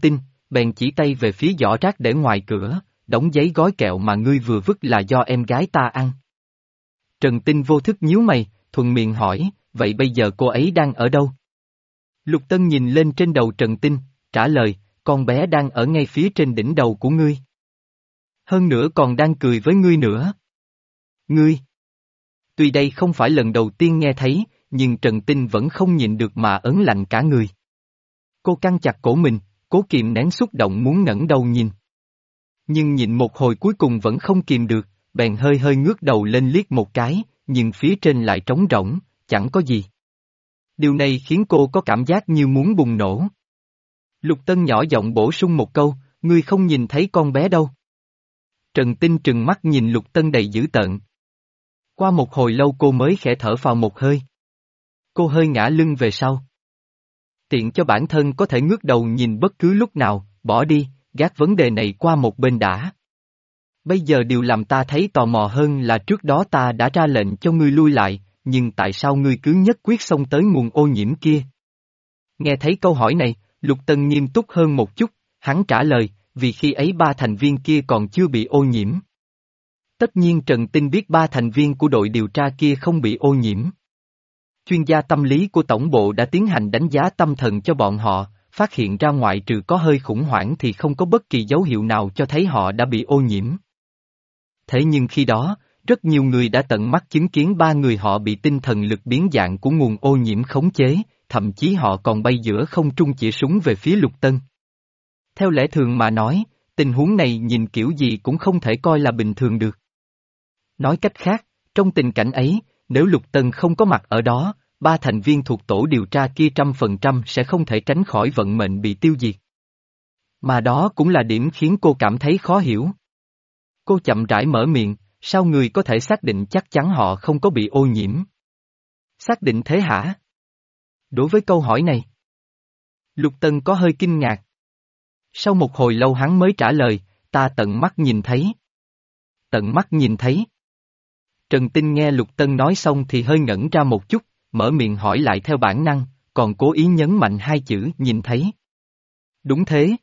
bèn chỉ tay về phía giỏ rác để ngoài cửa, đống giấy gói kẹo mà ngươi vừa vứt là do em gái ta ăn. Trần Tinh vô thức nhíu mày, thuận miệng hỏi, vậy bây giờ cô ấy đang ở đâu? Lục Tân nhìn lên trên đầu Trần Tinh, trả lời, con bé đang ở ngay phía trên đỉnh đầu của ngươi. Hơn nữa còn đang cười với ngươi nữa. Ngươi! Tuy đây không phải lần đầu tiên nghe thấy, nhưng Trần Tinh vẫn không nhịn được mà ớn lạnh cả người. Cô căng chặt cổ mình, cố kìm nén xúc động muốn ngẩng đầu nhìn. Nhưng nhịn một hồi cuối cùng vẫn không kìm được, bèn hơi hơi ngước đầu lên liếc một cái, nhưng phía trên lại trống rỗng, chẳng có gì. Điều này khiến cô có cảm giác như muốn bùng nổ. Lục Tân nhỏ giọng bổ sung một câu, ngươi không nhìn thấy con bé đâu. Trần Tinh trừng mắt nhìn Lục Tân đầy dữ tợn. Qua một hồi lâu cô mới khẽ thở phào một hơi. Cô hơi ngã lưng về sau. Tiện cho bản thân có thể ngước đầu nhìn bất cứ lúc nào, bỏ đi, gác vấn đề này qua một bên đã. Bây giờ điều làm ta thấy tò mò hơn là trước đó ta đã ra lệnh cho ngươi lui lại, nhưng tại sao ngươi cứ nhất quyết xông tới nguồn ô nhiễm kia? Nghe thấy câu hỏi này, Lục Tân nghiêm túc hơn một chút, hắn trả lời, vì khi ấy ba thành viên kia còn chưa bị ô nhiễm. Tất nhiên Trần Tinh biết ba thành viên của đội điều tra kia không bị ô nhiễm. Chuyên gia tâm lý của tổng bộ đã tiến hành đánh giá tâm thần cho bọn họ, phát hiện ra ngoại trừ có hơi khủng hoảng thì không có bất kỳ dấu hiệu nào cho thấy họ đã bị ô nhiễm. Thế nhưng khi đó, rất nhiều người đã tận mắt chứng kiến ba người họ bị tinh thần lực biến dạng của nguồn ô nhiễm khống chế, thậm chí họ còn bay giữa không trung chĩa súng về phía Lục Tân. Theo lẽ thường mà nói, tình huống này nhìn kiểu gì cũng không thể coi là bình thường được. Nói cách khác, trong tình cảnh ấy, nếu Lục Tân không có mặt ở đó, ba thành viên thuộc tổ điều tra kia trăm phần trăm sẽ không thể tránh khỏi vận mệnh bị tiêu diệt. Mà đó cũng là điểm khiến cô cảm thấy khó hiểu. Cô chậm rãi mở miệng, sao người có thể xác định chắc chắn họ không có bị ô nhiễm? Xác định thế hả? Đối với câu hỏi này, Lục Tân có hơi kinh ngạc. Sau một hồi lâu hắn mới trả lời, ta tận mắt nhìn thấy. Tận mắt nhìn thấy. Trần Tinh nghe Lục Tân nói xong thì hơi ngẩn ra một chút, mở miệng hỏi lại theo bản năng, còn cố ý nhấn mạnh hai chữ nhìn thấy. Đúng thế.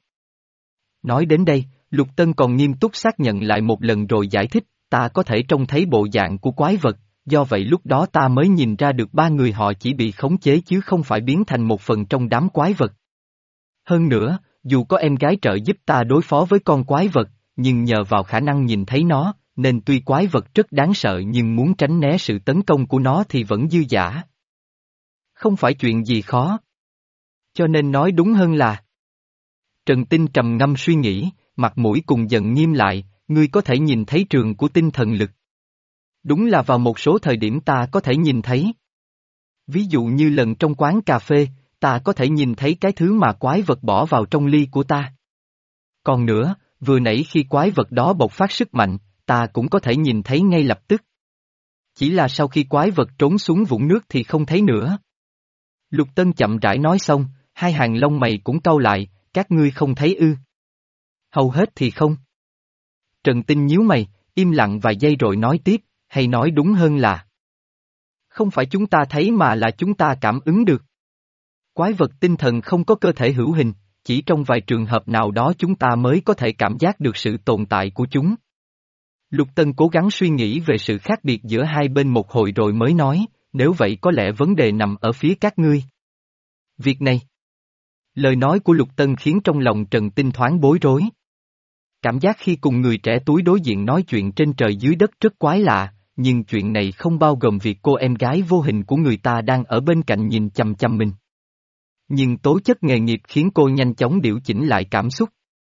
Nói đến đây, Lục Tân còn nghiêm túc xác nhận lại một lần rồi giải thích, ta có thể trông thấy bộ dạng của quái vật, do vậy lúc đó ta mới nhìn ra được ba người họ chỉ bị khống chế chứ không phải biến thành một phần trong đám quái vật. Hơn nữa, dù có em gái trợ giúp ta đối phó với con quái vật, nhưng nhờ vào khả năng nhìn thấy nó, nên tuy quái vật rất đáng sợ nhưng muốn tránh né sự tấn công của nó thì vẫn dư dả. Không phải chuyện gì khó. Cho nên nói đúng hơn là... Trần Tinh trầm ngâm suy nghĩ, mặt mũi cùng giận nghiêm lại, ngươi có thể nhìn thấy trường của tinh thần lực. Đúng là vào một số thời điểm ta có thể nhìn thấy. Ví dụ như lần trong quán cà phê, ta có thể nhìn thấy cái thứ mà quái vật bỏ vào trong ly của ta. Còn nữa, vừa nãy khi quái vật đó bộc phát sức mạnh, ta cũng có thể nhìn thấy ngay lập tức. Chỉ là sau khi quái vật trốn xuống vũng nước thì không thấy nữa. Lục Tân chậm rãi nói xong, hai hàng lông mày cũng cau lại, các ngươi không thấy ư? Hầu hết thì không. Trần Tinh nhíu mày, im lặng vài giây rồi nói tiếp, hay nói đúng hơn là không phải chúng ta thấy mà là chúng ta cảm ứng được. Quái vật tinh thần không có cơ thể hữu hình, chỉ trong vài trường hợp nào đó chúng ta mới có thể cảm giác được sự tồn tại của chúng. Lục Tân cố gắng suy nghĩ về sự khác biệt giữa hai bên một hồi rồi mới nói, nếu vậy có lẽ vấn đề nằm ở phía các ngươi. Việc này. Lời nói của Lục Tân khiến trong lòng Trần Tinh thoáng bối rối. Cảm giác khi cùng người trẻ túi đối diện nói chuyện trên trời dưới đất rất quái lạ, nhưng chuyện này không bao gồm việc cô em gái vô hình của người ta đang ở bên cạnh nhìn chằm chằm mình. Nhưng tố chất nghề nghiệp khiến cô nhanh chóng điều chỉnh lại cảm xúc.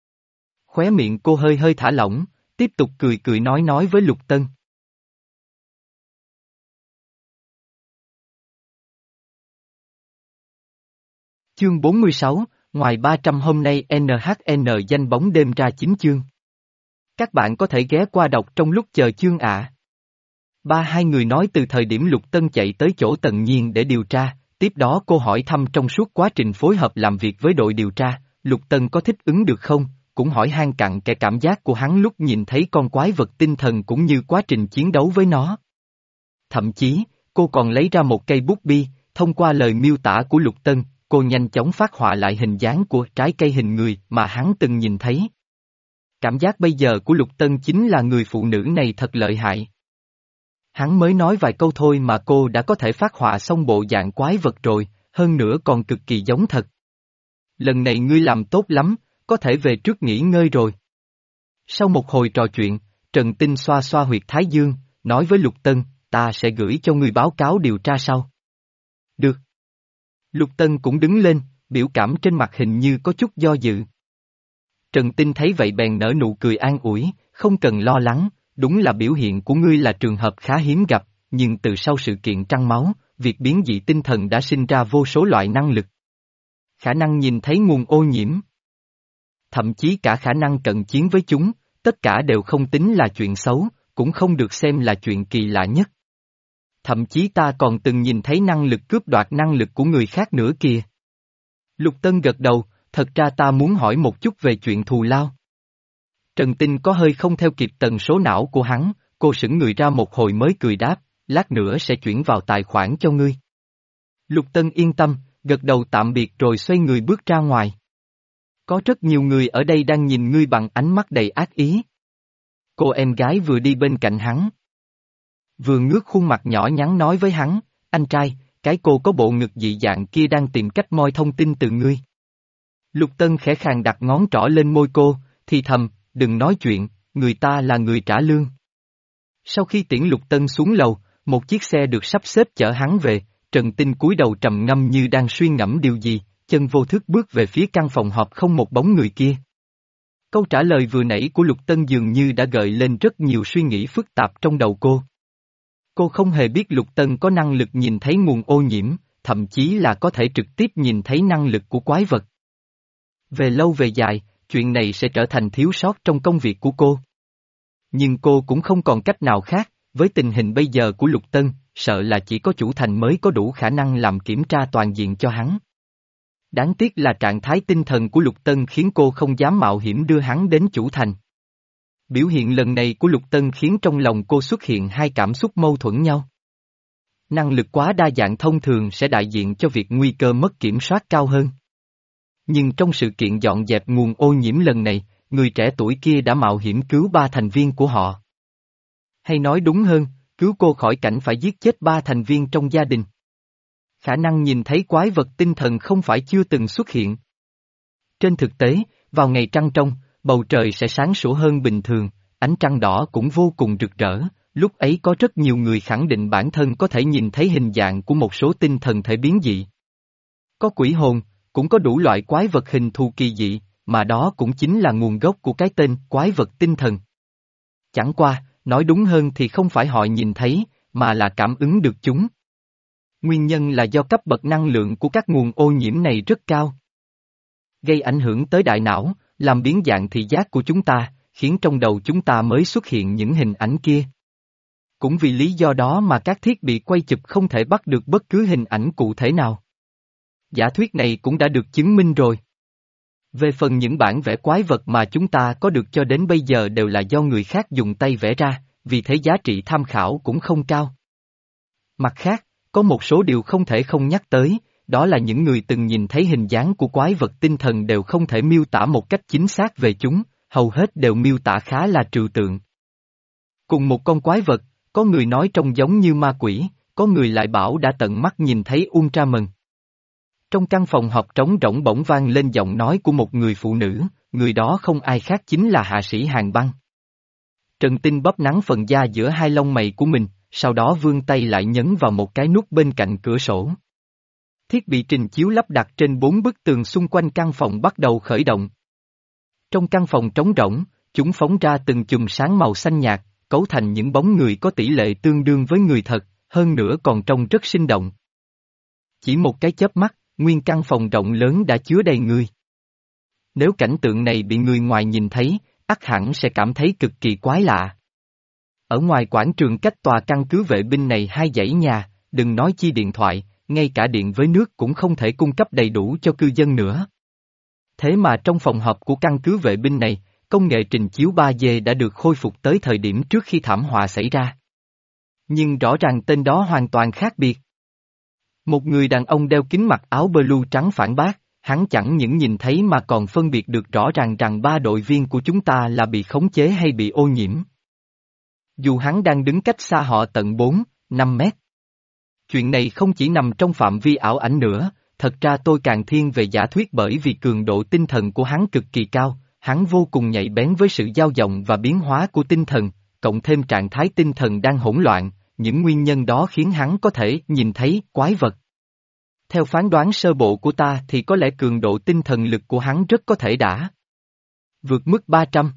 Khóe miệng cô hơi hơi thả lỏng, tiếp tục cười cười nói nói với Lục Tân. Chương bốn mươi sáu, ngoài ba trăm hôm nay en hát en danh bóng đêm ra chín chương. Các bạn có thể ghé qua đọc trong lúc chờ chương ạ. Ba hai người nói từ thời điểm Lục Tân chạy tới chỗ Tần Nhiên để điều tra, tiếp đó cô hỏi thăm trong suốt quá trình phối hợp làm việc với đội điều tra, Lục Tân có thích ứng được không, cũng hỏi han cặn kẽ cảm giác của hắn lúc nhìn thấy con quái vật tinh thần cũng như quá trình chiến đấu với nó. Thậm chí, cô còn lấy ra một cây bút bi, thông qua lời miêu tả của Lục Tân, cô nhanh chóng phát họa lại hình dáng của trái cây hình người mà hắn từng nhìn thấy. Cảm giác bây giờ của Lục Tân chính là người phụ nữ này thật lợi hại. Hắn mới nói vài câu thôi mà cô đã có thể phát họa xong bộ dạng quái vật rồi, hơn nữa còn cực kỳ giống thật. Lần này ngươi làm tốt lắm, có thể về trước nghỉ ngơi rồi. Sau một hồi trò chuyện, Trần Tinh xoa xoa huyệt thái dương, nói với Lục Tân, ta sẽ gửi cho ngươi báo cáo điều tra sau. Được. Lục Tân cũng đứng lên, biểu cảm trên mặt hình như có chút do dự. Trần Tinh thấy vậy bèn nở nụ cười an ủi, không cần lo lắng, đúng là biểu hiện của ngươi là trường hợp khá hiếm gặp, nhưng từ sau sự kiện trăng máu, việc biến dị tinh thần đã sinh ra vô số loại năng lực. Khả năng nhìn thấy nguồn ô nhiễm. Thậm chí cả khả năng cận chiến với chúng, tất cả đều không tính là chuyện xấu, cũng không được xem là chuyện kỳ lạ nhất. Thậm chí ta còn từng nhìn thấy năng lực cướp đoạt năng lực của người khác nữa kìa. Lục Tân gật đầu, thật ra ta muốn hỏi một chút về chuyện thù lao. Trần Tinh có hơi không theo kịp tần số não của hắn, cô sững người ra một hồi mới cười đáp, lát nữa sẽ chuyển vào tài khoản cho ngươi. Lục Tân yên tâm, gật đầu tạm biệt rồi xoay người bước ra ngoài. Có rất nhiều người ở đây đang nhìn ngươi bằng ánh mắt đầy ác ý. Cô em gái vừa đi bên cạnh hắn. Vừa ngước khuôn mặt nhỏ nhắn nói với hắn, anh trai, cái cô có bộ ngực dị dạng kia đang tìm cách moi thông tin từ ngươi. Lục Tân khẽ khàng đặt ngón trỏ lên môi cô, thì thầm, đừng nói chuyện, người ta là người trả lương. Sau khi tiễn Lục Tân xuống lầu, một chiếc xe được sắp xếp chở hắn về, Trần Tinh cúi đầu trầm ngâm như đang suy ngẫm điều gì, chân vô thức bước về phía căn phòng họp không một bóng người kia. Câu trả lời vừa nãy của Lục Tân dường như đã gợi lên rất nhiều suy nghĩ phức tạp trong đầu cô. Cô không hề biết Lục Tân có năng lực nhìn thấy nguồn ô nhiễm, thậm chí là có thể trực tiếp nhìn thấy năng lực của quái vật. Về lâu về dài, chuyện này sẽ trở thành thiếu sót trong công việc của cô. Nhưng cô cũng không còn cách nào khác, với tình hình bây giờ của Lục Tân, sợ là chỉ có chủ thành mới có đủ khả năng làm kiểm tra toàn diện cho hắn. Đáng tiếc là trạng thái tinh thần của Lục Tân khiến cô không dám mạo hiểm đưa hắn đến chủ thành. Biểu hiện lần này của Lục Tân khiến trong lòng cô xuất hiện hai cảm xúc mâu thuẫn nhau. Năng lực quá đa dạng thông thường sẽ đại diện cho việc nguy cơ mất kiểm soát cao hơn. Nhưng trong sự kiện dọn dẹp nguồn ô nhiễm lần này, người trẻ tuổi kia đã mạo hiểm cứu ba thành viên của họ. Hay nói đúng hơn, cứu cô khỏi cảnh phải giết chết ba thành viên trong gia đình. Khả năng nhìn thấy quái vật tinh thần không phải chưa từng xuất hiện. Trên thực tế, vào ngày trăng trong, bầu trời sẽ sáng sủa hơn bình thường, ánh trăng đỏ cũng vô cùng rực rỡ, lúc ấy có rất nhiều người khẳng định bản thân có thể nhìn thấy hình dạng của một số tinh thần thể biến dị. Có quỷ hồn, cũng có đủ loại quái vật hình thù kỳ dị, mà đó cũng chính là nguồn gốc của cái tên quái vật tinh thần. Chẳng qua, nói đúng hơn thì không phải họ nhìn thấy, mà là cảm ứng được chúng. Nguyên nhân là do cấp bậc năng lượng của các nguồn ô nhiễm này rất cao. Gây ảnh hưởng tới đại não, làm biến dạng thị giác của chúng ta, khiến trong đầu chúng ta mới xuất hiện những hình ảnh kia. Cũng vì lý do đó mà các thiết bị quay chụp không thể bắt được bất cứ hình ảnh cụ thể nào. Giả thuyết này cũng đã được chứng minh rồi. Về phần những bản vẽ quái vật mà chúng ta có được cho đến bây giờ đều là do người khác dùng tay vẽ ra, vì thế giá trị tham khảo cũng không cao. Mặt khác, có một số điều không thể không nhắc tới, đó là những người từng nhìn thấy hình dáng của quái vật tinh thần đều không thể miêu tả một cách chính xác về chúng, hầu hết đều miêu tả khá là trừu tượng. Cùng một con quái vật, có người nói trông giống như ma quỷ, có người lại bảo đã tận mắt nhìn thấy Ultraman. Trong căn phòng họp trống rỗng bỗng vang lên giọng nói của một người phụ nữ, người đó không ai khác chính là hạ sĩ Hàn Băng. Trần Tinh bóp nắn phần da giữa hai lông mày của mình, sau đó vươn tay lại nhấn vào một cái nút bên cạnh cửa sổ. Thiết bị trình chiếu lắp đặt trên bốn bức tường xung quanh căn phòng bắt đầu khởi động. Trong căn phòng trống rỗng, chúng phóng ra từng chùm sáng màu xanh nhạt, cấu thành những bóng người có tỷ lệ tương đương với người thật, hơn nữa còn trông rất sinh động. Chỉ một cái chớp mắt, nguyên căn phòng rộng lớn đã chứa đầy người. Nếu cảnh tượng này bị người ngoài nhìn thấy, ắt hẳn sẽ cảm thấy cực kỳ quái lạ. Ở ngoài quảng trường cách tòa căn cứ vệ binh này hai dãy nhà, đừng nói chi điện thoại, ngay cả điện với nước cũng không thể cung cấp đầy đủ cho cư dân nữa. Thế mà trong phòng họp của căn cứ vệ binh này, công nghệ trình chiếu ba D đã được khôi phục tới thời điểm trước khi thảm họa xảy ra. Nhưng rõ ràng tên đó hoàn toàn khác biệt. Một người đàn ông đeo kính mặc áo blue trắng phản bác, hắn chẳng những nhìn thấy mà còn phân biệt được rõ ràng rằng ba đội viên của chúng ta là bị khống chế hay bị ô nhiễm. Dù hắn đang đứng cách xa họ tận bốn, năm mét. Chuyện này không chỉ nằm trong phạm vi ảo ảnh nữa, thật ra tôi càng thiên về giả thuyết bởi vì cường độ tinh thần của hắn cực kỳ cao, hắn vô cùng nhạy bén với sự dao động và biến hóa của tinh thần, cộng thêm trạng thái tinh thần đang hỗn loạn, những nguyên nhân đó khiến hắn có thể nhìn thấy quái vật. Theo phán đoán sơ bộ của ta thì có lẽ cường độ tinh thần lực của hắn rất có thể đã vượt mức ba trăm.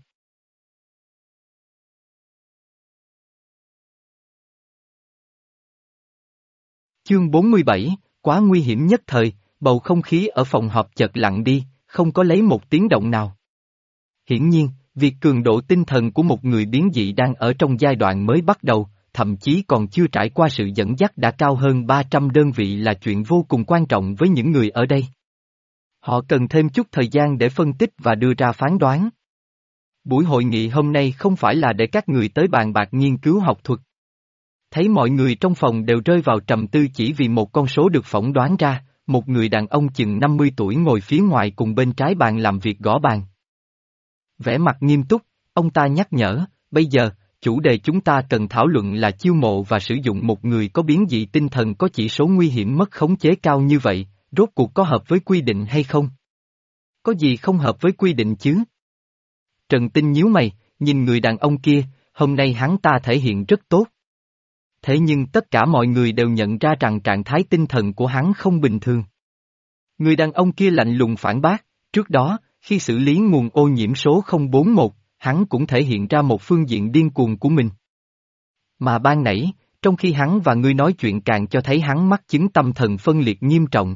Chương bốn mươi bảy, quá nguy hiểm nhất thời, bầu không khí ở phòng họp chợt lặng đi, không có lấy một tiếng động nào. Hiển nhiên, việc cường độ tinh thần của một người biến dị đang ở trong giai đoạn mới bắt đầu, thậm chí còn chưa trải qua sự dẫn dắt đã cao hơn ba trăm đơn vị là chuyện vô cùng quan trọng với những người ở đây. Họ cần thêm chút thời gian để phân tích và đưa ra phán đoán. Buổi hội nghị hôm nay không phải là để các người tới bàn bạc nghiên cứu học thuật. Thấy mọi người trong phòng đều rơi vào trầm tư chỉ vì một con số được phỏng đoán ra, một người đàn ông chừng năm mươi tuổi ngồi phía ngoài cùng bên trái bàn làm việc gõ bàn. Vẻ mặt nghiêm túc, ông ta nhắc nhở, bây giờ, chủ đề chúng ta cần thảo luận là chiêu mộ và sử dụng một người có biến dị tinh thần có chỉ số nguy hiểm mất khống chế cao như vậy, rốt cuộc có hợp với quy định hay không? Có gì không hợp với quy định chứ? Trần Tinh nhíu mày, nhìn người đàn ông kia, hôm nay hắn ta thể hiện rất tốt. Thế nhưng tất cả mọi người đều nhận ra rằng trạng thái tinh thần của hắn không bình thường. Người đàn ông kia lạnh lùng phản bác, trước đó, khi xử lý nguồn ô nhiễm số không bốn một, hắn cũng thể hiện ra một phương diện điên cuồng của mình. Mà ban nãy, trong khi hắn và ngươi nói chuyện càng cho thấy hắn mắc chứng tâm thần phân liệt nghiêm trọng.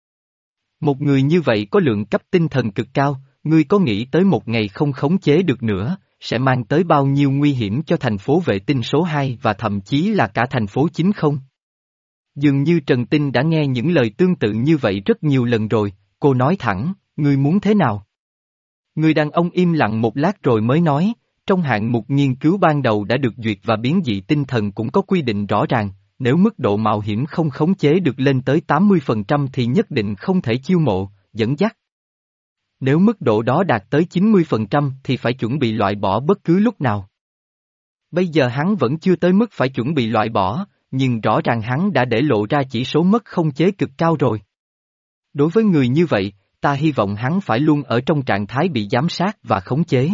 Một người như vậy có lượng cấp tinh thần cực cao, ngươi có nghĩ tới một ngày không khống chế được nữa, sẽ mang tới bao nhiêu nguy hiểm cho thành phố vệ tinh số hai và thậm chí là cả thành phố chính không? Dường như Trần Tinh đã nghe những lời tương tự như vậy rất nhiều lần rồi, cô nói thẳng, ngươi muốn thế nào? Người đàn ông im lặng một lát rồi mới nói, trong hạng mục nghiên cứu ban đầu đã được duyệt và biến dị tinh thần cũng có quy định rõ ràng, nếu mức độ mạo hiểm không khống chế được lên tới tám mươi phần trăm thì nhất định không thể chiêu mộ, dẫn dắt. Nếu mức độ đó đạt tới chín mươi phần trăm thì phải chuẩn bị loại bỏ bất cứ lúc nào. Bây giờ hắn vẫn chưa tới mức phải chuẩn bị loại bỏ, nhưng rõ ràng hắn đã để lộ ra chỉ số mất khống chế cực cao rồi. Đối với người như vậy, ta hy vọng hắn phải luôn ở trong trạng thái bị giám sát và khống chế.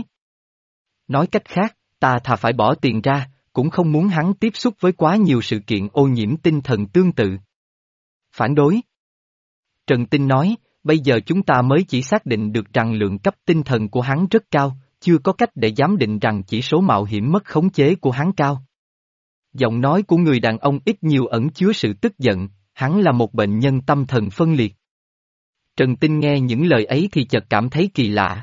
Nói cách khác, ta thà phải bỏ tiền ra, cũng không muốn hắn tiếp xúc với quá nhiều sự kiện ô nhiễm tinh thần tương tự. Phản đối. Trần Tinh nói, bây giờ chúng ta mới chỉ xác định được rằng lượng cấp tinh thần của hắn rất cao, chưa có cách để giám định rằng chỉ số mạo hiểm mất khống chế của hắn cao. Giọng nói của người đàn ông ít nhiều ẩn chứa sự tức giận, hắn là một bệnh nhân tâm thần phân liệt. Trần Tinh nghe những lời ấy thì chợt cảm thấy kỳ lạ.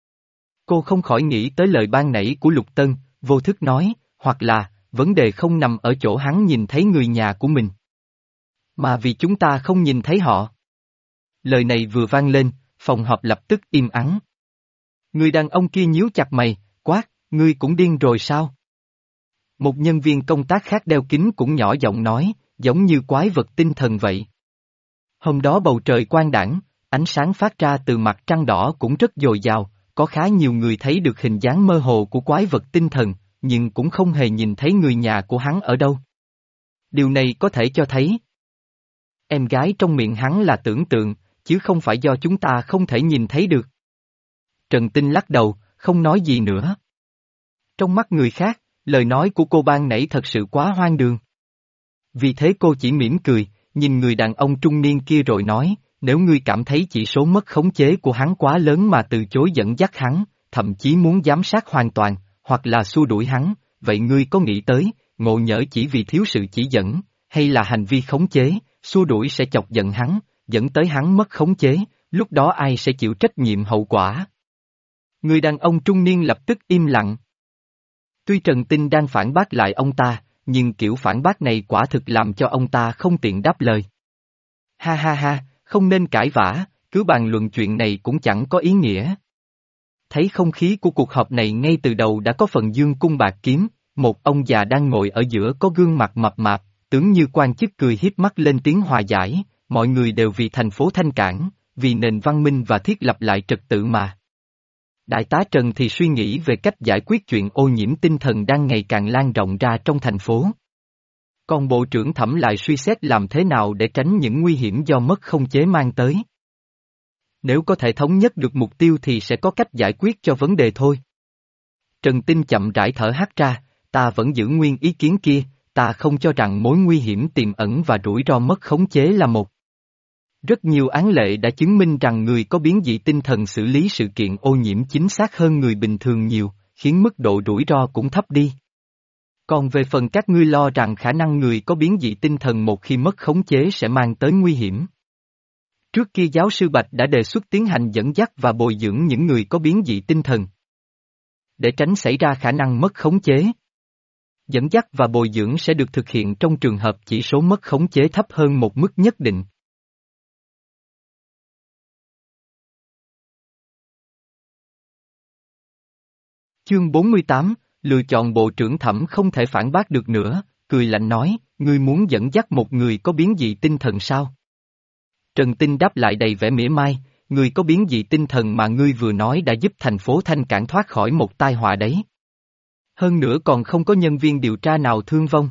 Cô không khỏi nghĩ tới lời ban nãy của Lục Tân, vô thức nói, hoặc là, vấn đề không nằm ở chỗ hắn nhìn thấy người nhà của mình. Mà vì chúng ta không nhìn thấy họ. Lời này vừa vang lên, phòng họp lập tức im ắng. Người đàn ông kia nhíu chặt mày, quát, ngươi cũng điên rồi sao? Một nhân viên công tác khác đeo kính cũng nhỏ giọng nói, giống như quái vật tinh thần vậy. Hôm đó bầu trời quang đãng, ánh sáng phát ra từ mặt trăng đỏ cũng rất dồi dào, có khá nhiều người thấy được hình dáng mơ hồ của quái vật tinh thần, nhưng cũng không hề nhìn thấy người nhà của hắn ở đâu. Điều này có thể cho thấy em gái trong miệng hắn là tưởng tượng, chứ không phải do chúng ta không thể nhìn thấy được. Trần Tinh lắc đầu, không nói gì nữa. Trong mắt người khác, lời nói của cô ban nãy thật sự quá hoang đường. Vì thế cô chỉ mỉm cười, nhìn người đàn ông trung niên kia rồi nói, nếu ngươi cảm thấy chỉ số mất khống chế của hắn quá lớn mà từ chối dẫn dắt hắn, thậm chí muốn giám sát hoàn toàn, hoặc là xua đuổi hắn, vậy ngươi có nghĩ tới, ngộ nhỡ chỉ vì thiếu sự chỉ dẫn, hay là hành vi khống chế, xua đuổi sẽ chọc giận hắn, dẫn tới hắn mất khống chế, lúc đó ai sẽ chịu trách nhiệm hậu quả? Người đàn ông trung niên lập tức im lặng. Tuy Trần Tinh đang phản bác lại ông ta, nhưng kiểu phản bác này quả thực làm cho ông ta không tiện đáp lời. Ha ha ha, không nên cãi vã, cứ bàn luận chuyện này cũng chẳng có ý nghĩa. Thấy không khí của cuộc họp này ngay từ đầu đã có phần dương cung bạc kiếm, một ông già đang ngồi ở giữa có gương mặt mập mạp, tướng như quan chức cười hiếp mắt lên tiếng hòa giải, mọi người đều vì thành phố Thanh Cảng, vì nền văn minh và thiết lập lại trật tự mà. Đại tá Trần thì suy nghĩ về cách giải quyết chuyện ô nhiễm tinh thần đang ngày càng lan rộng ra trong thành phố. Còn Bộ trưởng Thẩm lại suy xét làm thế nào để tránh những nguy hiểm do mất khống chế mang tới. Nếu có thể thống nhất được mục tiêu thì sẽ có cách giải quyết cho vấn đề thôi. Trần Tinh chậm rãi thở hắt ra, ta vẫn giữ nguyên ý kiến kia, ta không cho rằng mối nguy hiểm tiềm ẩn và rủi ro mất khống chế là một. Rất nhiều án lệ đã chứng minh rằng người có biến dị tinh thần xử lý sự kiện ô nhiễm chính xác hơn người bình thường nhiều, khiến mức độ rủi ro cũng thấp đi. Còn về phần các ngươi lo rằng khả năng người có biến dị tinh thần một khi mất khống chế sẽ mang tới nguy hiểm. Trước kia giáo sư Bạch đã đề xuất tiến hành dẫn dắt và bồi dưỡng những người có biến dị tinh thần. Để tránh xảy ra khả năng mất khống chế. Dẫn dắt và bồi dưỡng sẽ được thực hiện trong trường hợp chỉ số mất khống chế thấp hơn một mức nhất định. Chương bốn mươi tám, lựa chọn Bộ trưởng Thẩm không thể phản bác được nữa, cười lạnh nói, ngươi muốn dẫn dắt một người có biến dị tinh thần sao? Trần Tinh đáp lại đầy vẻ mỉa mai, người có biến dị tinh thần mà ngươi vừa nói đã giúp thành phố Thanh Cảng thoát khỏi một tai họa đấy. Hơn nữa còn không có nhân viên điều tra nào thương vong.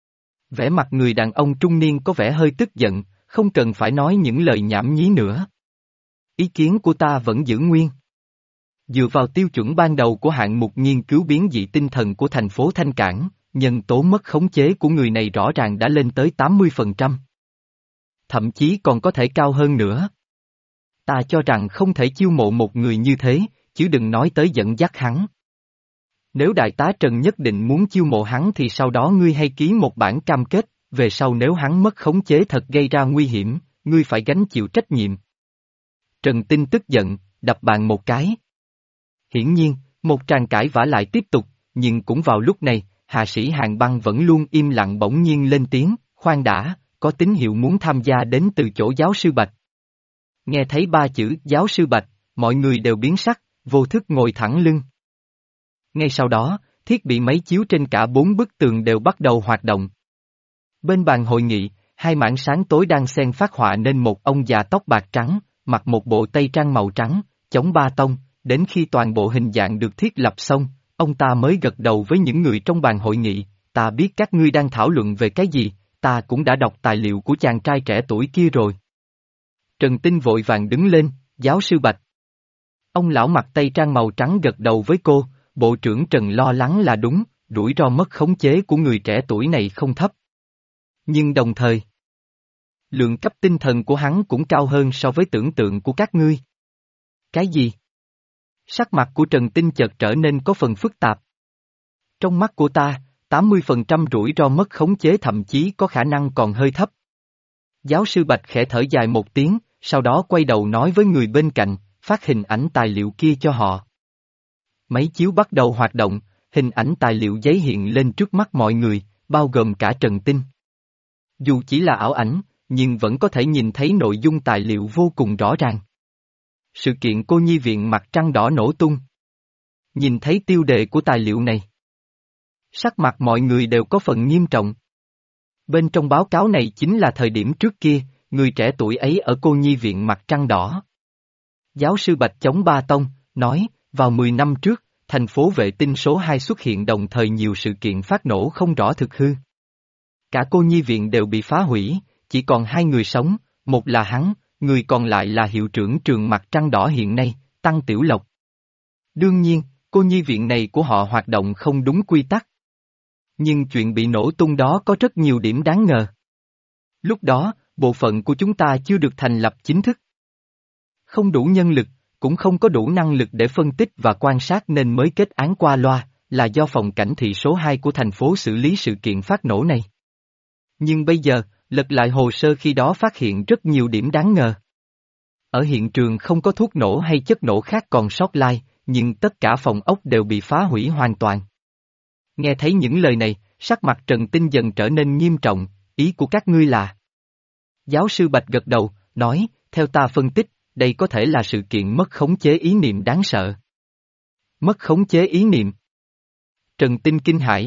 Vẻ mặt người đàn ông trung niên có vẻ hơi tức giận, không cần phải nói những lời nhảm nhí nữa. Ý kiến của ta vẫn giữ nguyên. Dựa vào tiêu chuẩn ban đầu của hạng mục nghiên cứu biến dị tinh thần của thành phố Thanh Cảng, nhân tố mất khống chế của người này rõ ràng đã lên tới tám mươi phần trăm. Thậm chí còn có thể cao hơn nữa. Ta cho rằng không thể chiêu mộ một người như thế, chứ đừng nói tới dẫn dắt hắn. Nếu đại tá Trần nhất định muốn chiêu mộ hắn thì sau đó ngươi hay ký một bản cam kết, về sau nếu hắn mất khống chế thật gây ra nguy hiểm, ngươi phải gánh chịu trách nhiệm. Trần Tinh tức giận, đập bàn một cái. Hiển nhiên, một tràng cãi vã lại tiếp tục, nhưng cũng vào lúc này, hạ sĩ Hàn Băng vẫn luôn im lặng bỗng nhiên lên tiếng, khoan đã, có tín hiệu muốn tham gia đến từ chỗ giáo sư Bạch. Nghe thấy ba chữ giáo sư Bạch, mọi người đều biến sắc, vô thức ngồi thẳng lưng. Ngay sau đó, thiết bị máy chiếu trên cả bốn bức tường đều bắt đầu hoạt động. Bên bàn hội nghị, hai mảng sáng tối đang xen phát họa nên một ông già tóc bạc trắng, mặc một bộ tây trang màu trắng, chống ba tông, đến khi toàn bộ hình dạng được thiết lập xong, ông ta mới gật đầu với những người trong bàn hội nghị, ta biết các ngươi đang thảo luận về cái gì, ta cũng đã đọc tài liệu của chàng trai trẻ tuổi kia rồi. Trần Tinh vội vàng đứng lên, giáo sư Bạch. Ông lão mặc tây trang màu trắng gật đầu với cô, Bộ trưởng Trần lo lắng là đúng, rủi ro mất khống chế của người trẻ tuổi này không thấp. Nhưng đồng thời, lượng cấp tinh thần của hắn cũng cao hơn so với tưởng tượng của các ngươi. Cái gì? Sắc mặt của Trần Tinh chợt trở nên có phần phức tạp. Trong mắt của ta, tám mươi phần trăm rủi ro mất khống chế thậm chí có khả năng còn hơi thấp. Giáo sư Bạch khẽ thở dài một tiếng, sau đó quay đầu nói với người bên cạnh, phát hình ảnh tài liệu kia cho họ. Máy chiếu bắt đầu hoạt động, hình ảnh tài liệu giấy hiện lên trước mắt mọi người, bao gồm cả Trần Tinh. Dù chỉ là ảo ảnh, nhưng vẫn có thể nhìn thấy nội dung tài liệu vô cùng rõ ràng. Sự kiện cô nhi viện mặt trăng đỏ nổ tung. Nhìn thấy tiêu đề của tài liệu này. Sắc mặt mọi người đều có phần nghiêm trọng. Bên trong báo cáo này chính là thời điểm trước kia, người trẻ tuổi ấy ở cô nhi viện mặt trăng đỏ. Giáo sư Bạch chống ba tông, nói, vào mười năm trước, thành phố vệ tinh số hai xuất hiện đồng thời nhiều sự kiện phát nổ không rõ thực hư. Cả cô nhi viện đều bị phá hủy, chỉ còn hai người sống, một là hắn, người còn lại là hiệu trưởng trường mặt trăng đỏ hiện nay, Tăng Tiểu Lộc. Đương nhiên, cô nhi viện này của họ hoạt động không đúng quy tắc. Nhưng chuyện bị nổ tung đó có rất nhiều điểm đáng ngờ. Lúc đó, bộ phận của chúng ta chưa được thành lập chính thức. Không đủ nhân lực, cũng không có đủ năng lực để phân tích và quan sát nên mới kết án qua loa, là do phòng cảnh thị số hai của thành phố xử lý sự kiện phát nổ này. Nhưng bây giờ, lật lại hồ sơ khi đó phát hiện rất nhiều điểm đáng ngờ. Ở hiện trường không có thuốc nổ hay chất nổ khác còn sót lại, nhưng tất cả phòng ốc đều bị phá hủy hoàn toàn. Nghe thấy những lời này, sắc mặt Trần Tinh dần trở nên nghiêm trọng, ý của các ngươi là. Giáo sư Bạch gật đầu, nói, theo ta phân tích, đây có thể là sự kiện mất khống chế ý niệm đáng sợ. Mất khống chế ý niệm. Trần Tinh kinh hãi,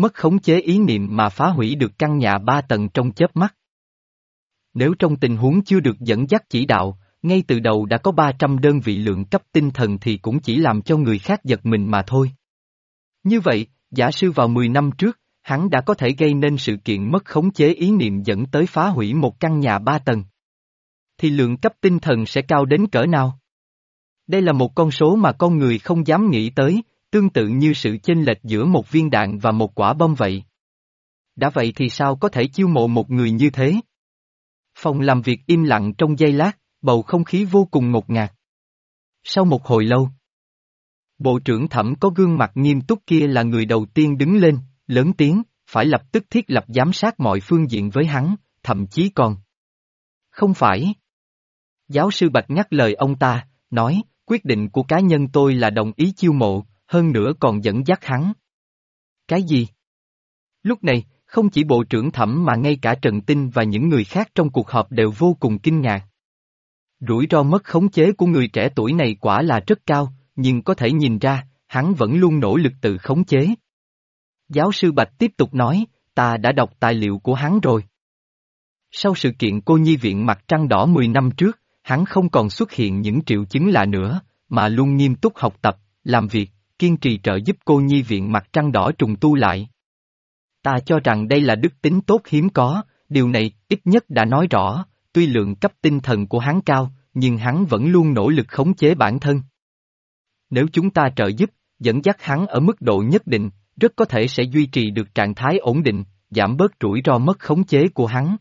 mất khống chế ý niệm mà phá hủy được căn nhà ba tầng trong chớp mắt. Nếu trong tình huống chưa được dẫn dắt chỉ đạo, ngay từ đầu đã có ba trăm đơn vị lượng cấp tinh thần thì cũng chỉ làm cho người khác giật mình mà thôi. Như vậy, giả sư vào mười năm trước, hắn đã có thể gây nên sự kiện mất khống chế ý niệm dẫn tới phá hủy một căn nhà ba tầng. Thì lượng cấp tinh thần sẽ cao đến cỡ nào? Đây là một con số mà con người không dám nghĩ tới, tương tự như sự chênh lệch giữa một viên đạn và một quả bom vậy. Đã vậy thì sao có thể chiêu mộ một người như thế? Phòng làm việc im lặng trong giây lát, bầu không khí vô cùng ngột ngạt. Sau một hồi lâu, Bộ trưởng Thẩm có gương mặt nghiêm túc kia là người đầu tiên đứng lên, lớn tiếng, phải lập tức thiết lập giám sát mọi phương diện với hắn, thậm chí còn. Không phải. Giáo sư Bạch ngắt lời ông ta, nói, quyết định của cá nhân tôi là đồng ý chiêu mộ, hơn nữa còn dẫn dắt hắn. Cái gì? Lúc này, không chỉ Bộ trưởng Thẩm mà ngay cả Trần Tinh và những người khác trong cuộc họp đều vô cùng kinh ngạc. Rủi ro mất khống chế của người trẻ tuổi này quả là rất cao, nhưng có thể nhìn ra, hắn vẫn luôn nỗ lực tự khống chế. Giáo sư Bạch tiếp tục nói, ta đã đọc tài liệu của hắn rồi. Sau sự kiện cô nhi viện mặt trăng đỏ mười năm trước, hắn không còn xuất hiện những triệu chứng lạ nữa, mà luôn nghiêm túc học tập, làm việc, kiên trì trợ giúp cô nhi viện mặt trăng đỏ trùng tu lại. Ta cho rằng đây là đức tính tốt hiếm có, điều này ít nhất đã nói rõ, tuy lượng cấp tinh thần của hắn cao, nhưng hắn vẫn luôn nỗ lực khống chế bản thân. Nếu chúng ta trợ giúp, dẫn dắt hắn ở mức độ nhất định, rất có thể sẽ duy trì được trạng thái ổn định, giảm bớt rủi ro mất khống chế của hắn.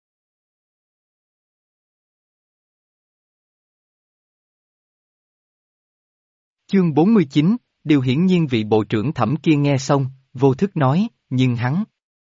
Chương bốn mươi chín, điều hiển nhiên vị bộ trưởng Thẩm kia nghe xong, vô thức nói, nhưng hắn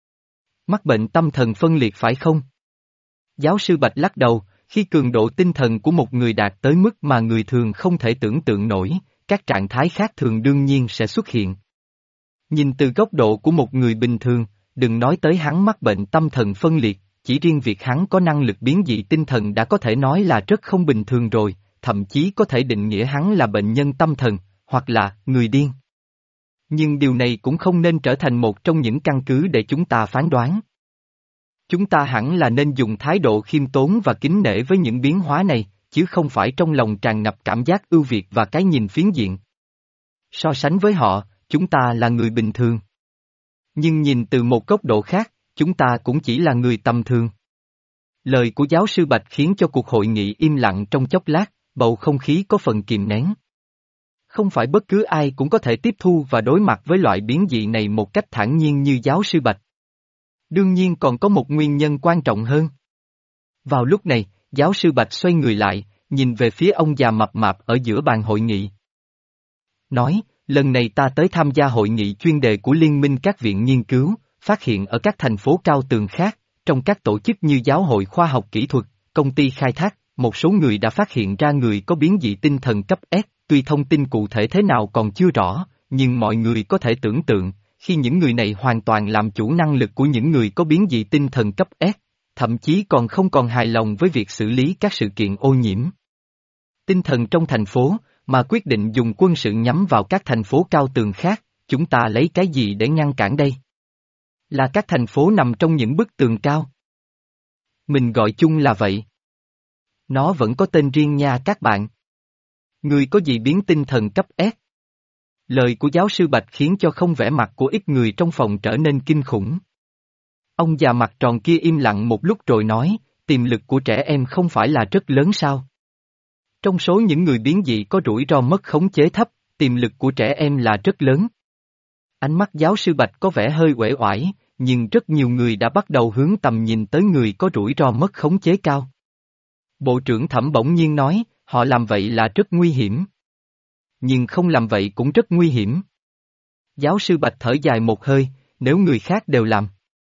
mắc bệnh tâm thần phân liệt phải không? Giáo sư Bạch lắc đầu, khi cường độ tinh thần của một người đạt tới mức mà người thường không thể tưởng tượng nổi, các trạng thái khác thường đương nhiên sẽ xuất hiện. Nhìn từ góc độ của một người bình thường, đừng nói tới hắn mắc bệnh tâm thần phân liệt, chỉ riêng việc hắn có năng lực biến dị tinh thần đã có thể nói là rất không bình thường rồi, thậm chí có thể định nghĩa hắn là bệnh nhân tâm thần, hoặc là người điên. Nhưng điều này cũng không nên trở thành một trong những căn cứ để chúng ta phán đoán. Chúng ta hẳn là nên dùng thái độ khiêm tốn và kính nể với những biến hóa này, chứ không phải trong lòng tràn ngập cảm giác ưu việt và cái nhìn phiến diện. So sánh với họ, chúng ta là người bình thường. Nhưng nhìn từ một góc độ khác, chúng ta cũng chỉ là người tầm thường. Lời của giáo sư Bạch khiến cho cuộc hội nghị im lặng trong chốc lát, bầu không khí có phần kìm nén. Không phải bất cứ ai cũng có thể tiếp thu và đối mặt với loại biến dị này một cách thản nhiên như giáo sư Bạch. Đương nhiên còn có một nguyên nhân quan trọng hơn. Vào lúc này, giáo sư Bạch xoay người lại, nhìn về phía ông già mập mạp ở giữa bàn hội nghị. Nói, lần này ta tới tham gia hội nghị chuyên đề của Liên minh các viện nghiên cứu, phát hiện ở các thành phố cao tường khác, trong các tổ chức như Giáo hội Khoa học Kỹ thuật, công ty khai thác, một số người đã phát hiện ra người có biến dị tinh thần cấp S, tuy thông tin cụ thể thế nào còn chưa rõ, nhưng mọi người có thể tưởng tượng, khi những người này hoàn toàn làm chủ năng lực của những người có biến dị tinh thần cấp S, thậm chí còn không còn hài lòng với việc xử lý các sự kiện ô nhiễm tinh thần trong thành phố, mà quyết định dùng quân sự nhắm vào các thành phố cao tường khác, chúng ta lấy cái gì để ngăn cản đây? Là các thành phố nằm trong những bức tường cao. Mình gọi chung là vậy. Nó vẫn có tên riêng nha các bạn. Người có gì biến tinh thần cấp S? Lời của giáo sư Bạch khiến cho không vẻ mặt của ít người trong phòng trở nên kinh khủng. Ông già mặt tròn kia im lặng một lúc rồi nói, tiềm lực của trẻ em không phải là rất lớn sao? Trong số những người biến dị có rủi ro mất khống chế thấp, tiềm lực của trẻ em là rất lớn. Ánh mắt giáo sư Bạch có vẻ hơi uể oải, nhưng rất nhiều người đã bắt đầu hướng tầm nhìn tới người có rủi ro mất khống chế cao. Bộ trưởng Thẩm bỗng nhiên nói, họ làm vậy là rất nguy hiểm. Nhưng không làm vậy cũng rất nguy hiểm. Giáo sư Bạch thở dài một hơi, nếu người khác đều làm.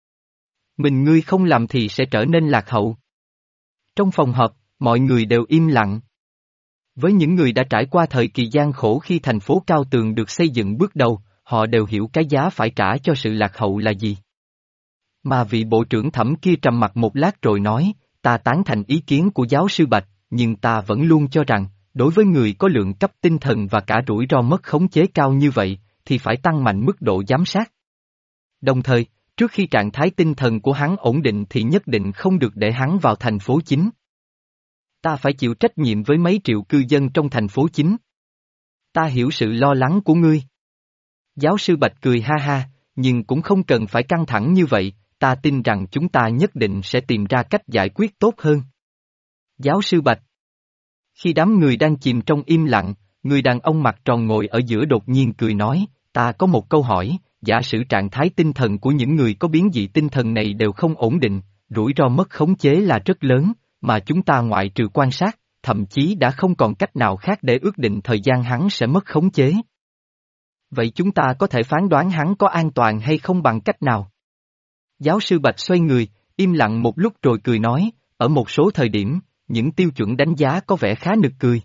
Mình ngươi không làm thì sẽ trở nên lạc hậu. Trong phòng họp, mọi người đều im lặng. Với những người đã trải qua thời kỳ gian khổ khi thành phố cao tường được xây dựng bước đầu, họ đều hiểu cái giá phải trả cho sự lạc hậu là gì. Mà vị bộ trưởng Thẩm kia trầm mặt một lát rồi nói, ta tán thành ý kiến của giáo sư Bạch, nhưng ta vẫn luôn cho rằng, đối với người có lượng cấp tinh thần và cả rủi ro mất khống chế cao như vậy, thì phải tăng mạnh mức độ giám sát. Đồng thời, trước khi trạng thái tinh thần của hắn ổn định thì nhất định không được để hắn vào thành phố chính. Ta phải chịu trách nhiệm với mấy triệu cư dân trong thành phố chính. Ta hiểu sự lo lắng của ngươi. Giáo sư Bạch cười ha ha, nhưng cũng không cần phải căng thẳng như vậy, ta tin rằng chúng ta nhất định sẽ tìm ra cách giải quyết tốt hơn. Giáo sư Bạch. Khi đám người đang chìm trong im lặng, người đàn ông mặt tròn ngồi ở giữa đột nhiên cười nói, ta có một câu hỏi, giả sử trạng thái tinh thần của những người có biến dị tinh thần này đều không ổn định, rủi ro mất khống chế là rất lớn, mà chúng ta ngoại trừ quan sát, thậm chí đã không còn cách nào khác để ước định thời gian hắn sẽ mất khống chế. Vậy chúng ta có thể phán đoán hắn có an toàn hay không bằng cách nào? Giáo sư Bạch xoay người, im lặng một lúc rồi cười nói, ở một số thời điểm, những tiêu chuẩn đánh giá có vẻ khá nực cười.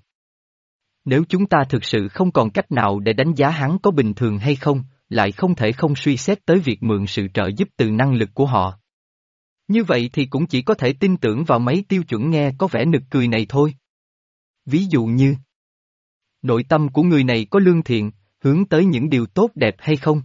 Nếu chúng ta thực sự không còn cách nào để đánh giá hắn có bình thường hay không, lại không thể không suy xét tới việc mượn sự trợ giúp từ năng lực của họ. Như vậy thì cũng chỉ có thể tin tưởng vào mấy tiêu chuẩn nghe có vẻ nực cười này thôi. Ví dụ như, nội tâm của người này có lương thiện, hướng tới những điều tốt đẹp hay không?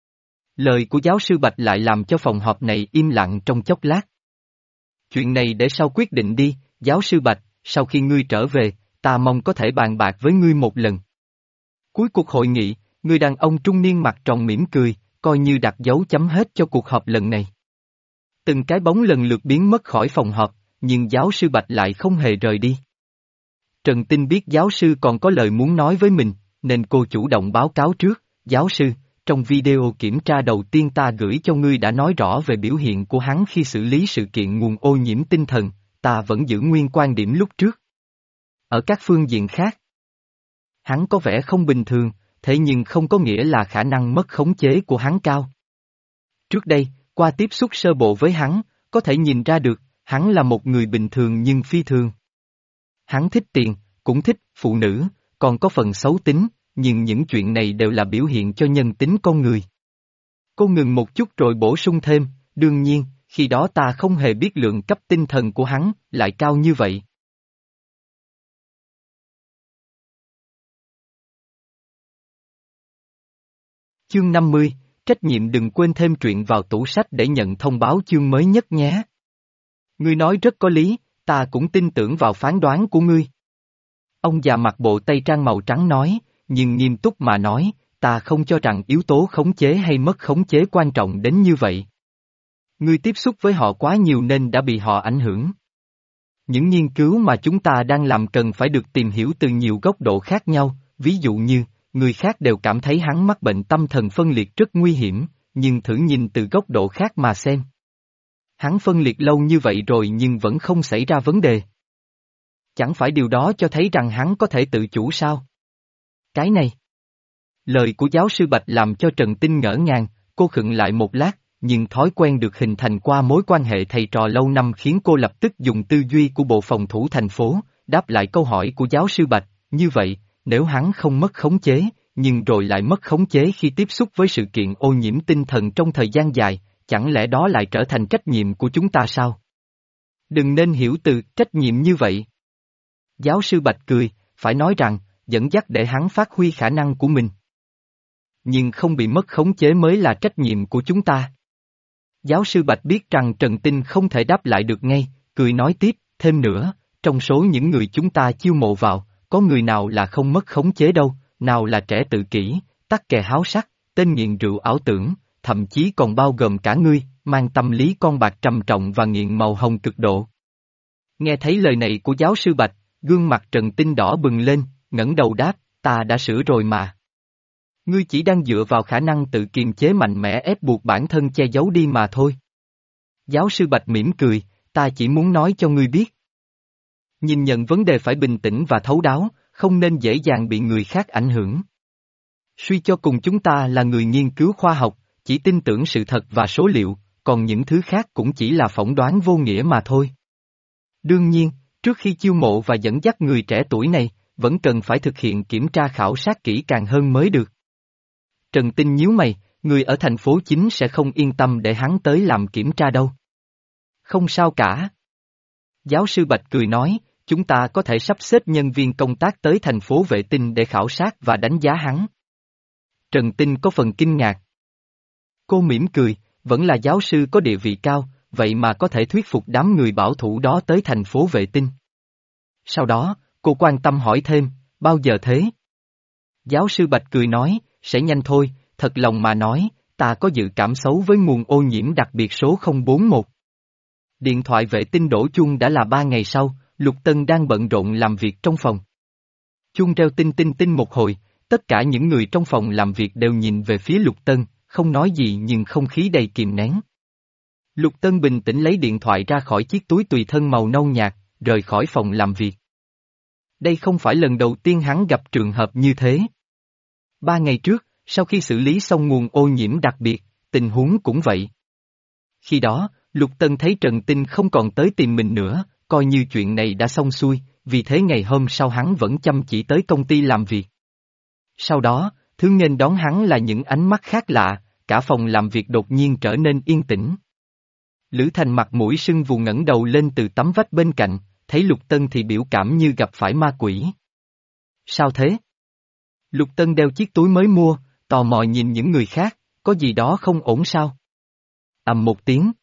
Lời của giáo sư Bạch lại làm cho phòng họp này im lặng trong chốc lát. Chuyện này để sau quyết định đi, giáo sư Bạch, sau khi ngươi trở về, ta mong có thể bàn bạc với ngươi một lần. Cuối cuộc hội nghị, người đàn ông trung niên mặt tròn mỉm cười, coi như đặt dấu chấm hết cho cuộc họp lần này. Từng cái bóng lần lượt biến mất khỏi phòng họp, nhưng giáo sư Bạch lại không hề rời đi. Trần Tinh biết giáo sư còn có lời muốn nói với mình, nên cô chủ động báo cáo trước, giáo sư, trong video kiểm tra đầu tiên ta gửi cho ngươi đã nói rõ về biểu hiện của hắn khi xử lý sự kiện nguồn ô nhiễm tinh thần, ta vẫn giữ nguyên quan điểm lúc trước. Ở các phương diện khác, hắn có vẻ không bình thường, thế nhưng không có nghĩa là khả năng mất khống chế của hắn cao. Trước đây, qua tiếp xúc sơ bộ với hắn, có thể nhìn ra được, hắn là một người bình thường nhưng phi thường. Hắn thích tiền, cũng thích phụ nữ, còn có phần xấu tính, nhưng những chuyện này đều là biểu hiện cho nhân tính con người. Cô ngừng một chút rồi bổ sung thêm, đương nhiên, khi đó ta không hề biết lượng cấp tinh thần của hắn lại cao như vậy. Chương năm mươi, trách nhiệm đừng quên thêm truyện vào tủ sách để nhận thông báo chương mới nhất nhé. Ngươi nói rất có lý, ta cũng tin tưởng vào phán đoán của ngươi. Ông già mặc bộ tây trang màu trắng nói, nhưng nghiêm túc mà nói, ta không cho rằng yếu tố khống chế hay mất khống chế quan trọng đến như vậy. Ngươi tiếp xúc với họ quá nhiều nên đã bị họ ảnh hưởng. Những nghiên cứu mà chúng ta đang làm cần phải được tìm hiểu từ nhiều góc độ khác nhau, ví dụ như, người khác đều cảm thấy hắn mắc bệnh tâm thần phân liệt rất nguy hiểm, nhưng thử nhìn từ góc độ khác mà xem. Hắn phân liệt lâu như vậy rồi nhưng vẫn không xảy ra vấn đề. Chẳng phải điều đó cho thấy rằng hắn có thể tự chủ sao? Cái này. Lời của giáo sư Bạch làm cho Trần Tinh ngỡ ngàng, cô khựng lại một lát, nhưng thói quen được hình thành qua mối quan hệ thầy trò lâu năm khiến cô lập tức dùng tư duy của bộ phòng thủ thành phố, đáp lại câu hỏi của giáo sư Bạch, như vậy, nếu hắn không mất khống chế, nhưng rồi lại mất khống chế khi tiếp xúc với sự kiện ô nhiễm tinh thần trong thời gian dài, chẳng lẽ đó lại trở thành trách nhiệm của chúng ta sao? Đừng nên hiểu từ trách nhiệm như vậy. Giáo sư Bạch cười, phải nói rằng, dẫn dắt để hắn phát huy khả năng của mình. Nhưng không bị mất khống chế mới là trách nhiệm của chúng ta. Giáo sư Bạch biết rằng Trần Tinh không thể đáp lại được ngay, cười nói tiếp, thêm nữa, trong số những người chúng ta chiêu mộ vào, có người nào là không mất khống chế đâu, nào là trẻ tự kỷ, tắc kè háo sắc, tên nghiện rượu ảo tưởng, thậm chí còn bao gồm cả ngươi, mang tâm lý con bạc trầm trọng và nghiện màu hồng cực độ. Nghe thấy lời này của giáo sư Bạch, gương mặt Trần Tinh đỏ bừng lên, ngẩng đầu đáp, ta đã sửa rồi mà. Ngươi chỉ đang dựa vào khả năng tự kiềm chế mạnh mẽ ép buộc bản thân che giấu đi mà thôi. Giáo sư Bạch mỉm cười, ta chỉ muốn nói cho ngươi biết. Nhìn nhận vấn đề phải bình tĩnh và thấu đáo, không nên dễ dàng bị người khác ảnh hưởng. Suy cho cùng chúng ta là người nghiên cứu khoa học, chỉ tin tưởng sự thật và số liệu, còn những thứ khác cũng chỉ là phỏng đoán vô nghĩa mà thôi. Đương nhiên, trước khi chiêu mộ và dẫn dắt người trẻ tuổi này, vẫn cần phải thực hiện kiểm tra khảo sát kỹ càng hơn mới được. Trần Tinh nhíu mày, người ở thành phố chính sẽ không yên tâm để hắn tới làm kiểm tra đâu. Không sao cả. Giáo sư Bạch cười nói, chúng ta có thể sắp xếp nhân viên công tác tới thành phố vệ tinh để khảo sát và đánh giá hắn. Trần Tinh có phần kinh ngạc. Cô mỉm cười, vẫn là giáo sư có địa vị cao, vậy mà có thể thuyết phục đám người bảo thủ đó tới thành phố vệ tinh. Sau đó, cô quan tâm hỏi thêm, bao giờ thế? Giáo sư Bạch cười nói, sẽ nhanh thôi, thật lòng mà nói, ta có dự cảm xấu với nguồn ô nhiễm đặc biệt số không bốn một. Điện thoại vệ tinh đổ chuông đã là ba ngày sau, Lục Tân đang bận rộn làm việc trong phòng. Chuông reo tinh tinh tinh một hồi, tất cả những người trong phòng làm việc đều nhìn về phía Lục Tân, không nói gì nhưng không khí đầy kìm nén. Lục Tân bình tĩnh lấy điện thoại ra khỏi chiếc túi tùy thân màu nâu nhạt, rời khỏi phòng làm việc. Đây không phải lần đầu tiên hắn gặp trường hợp như thế. Ba ngày trước, sau khi xử lý xong nguồn ô nhiễm đặc biệt, tình huống cũng vậy. Khi đó, Lục Tân thấy Trần Tinh không còn tới tìm mình nữa, coi như chuyện này đã xong xuôi, vì thế ngày hôm sau hắn vẫn chăm chỉ tới công ty làm việc. Sau đó, thứ nghênh đón hắn là những ánh mắt khác lạ, cả phòng làm việc đột nhiên trở nên yên tĩnh. Lữ Thành mặt mũi sưng vù ngẩng đầu lên từ tấm vách bên cạnh, thấy Lục Tân thì biểu cảm như gặp phải ma quỷ. Sao thế? Lục Tân đeo chiếc túi mới mua, tò mò nhìn những người khác, có gì đó không ổn sao? Ầm một tiếng.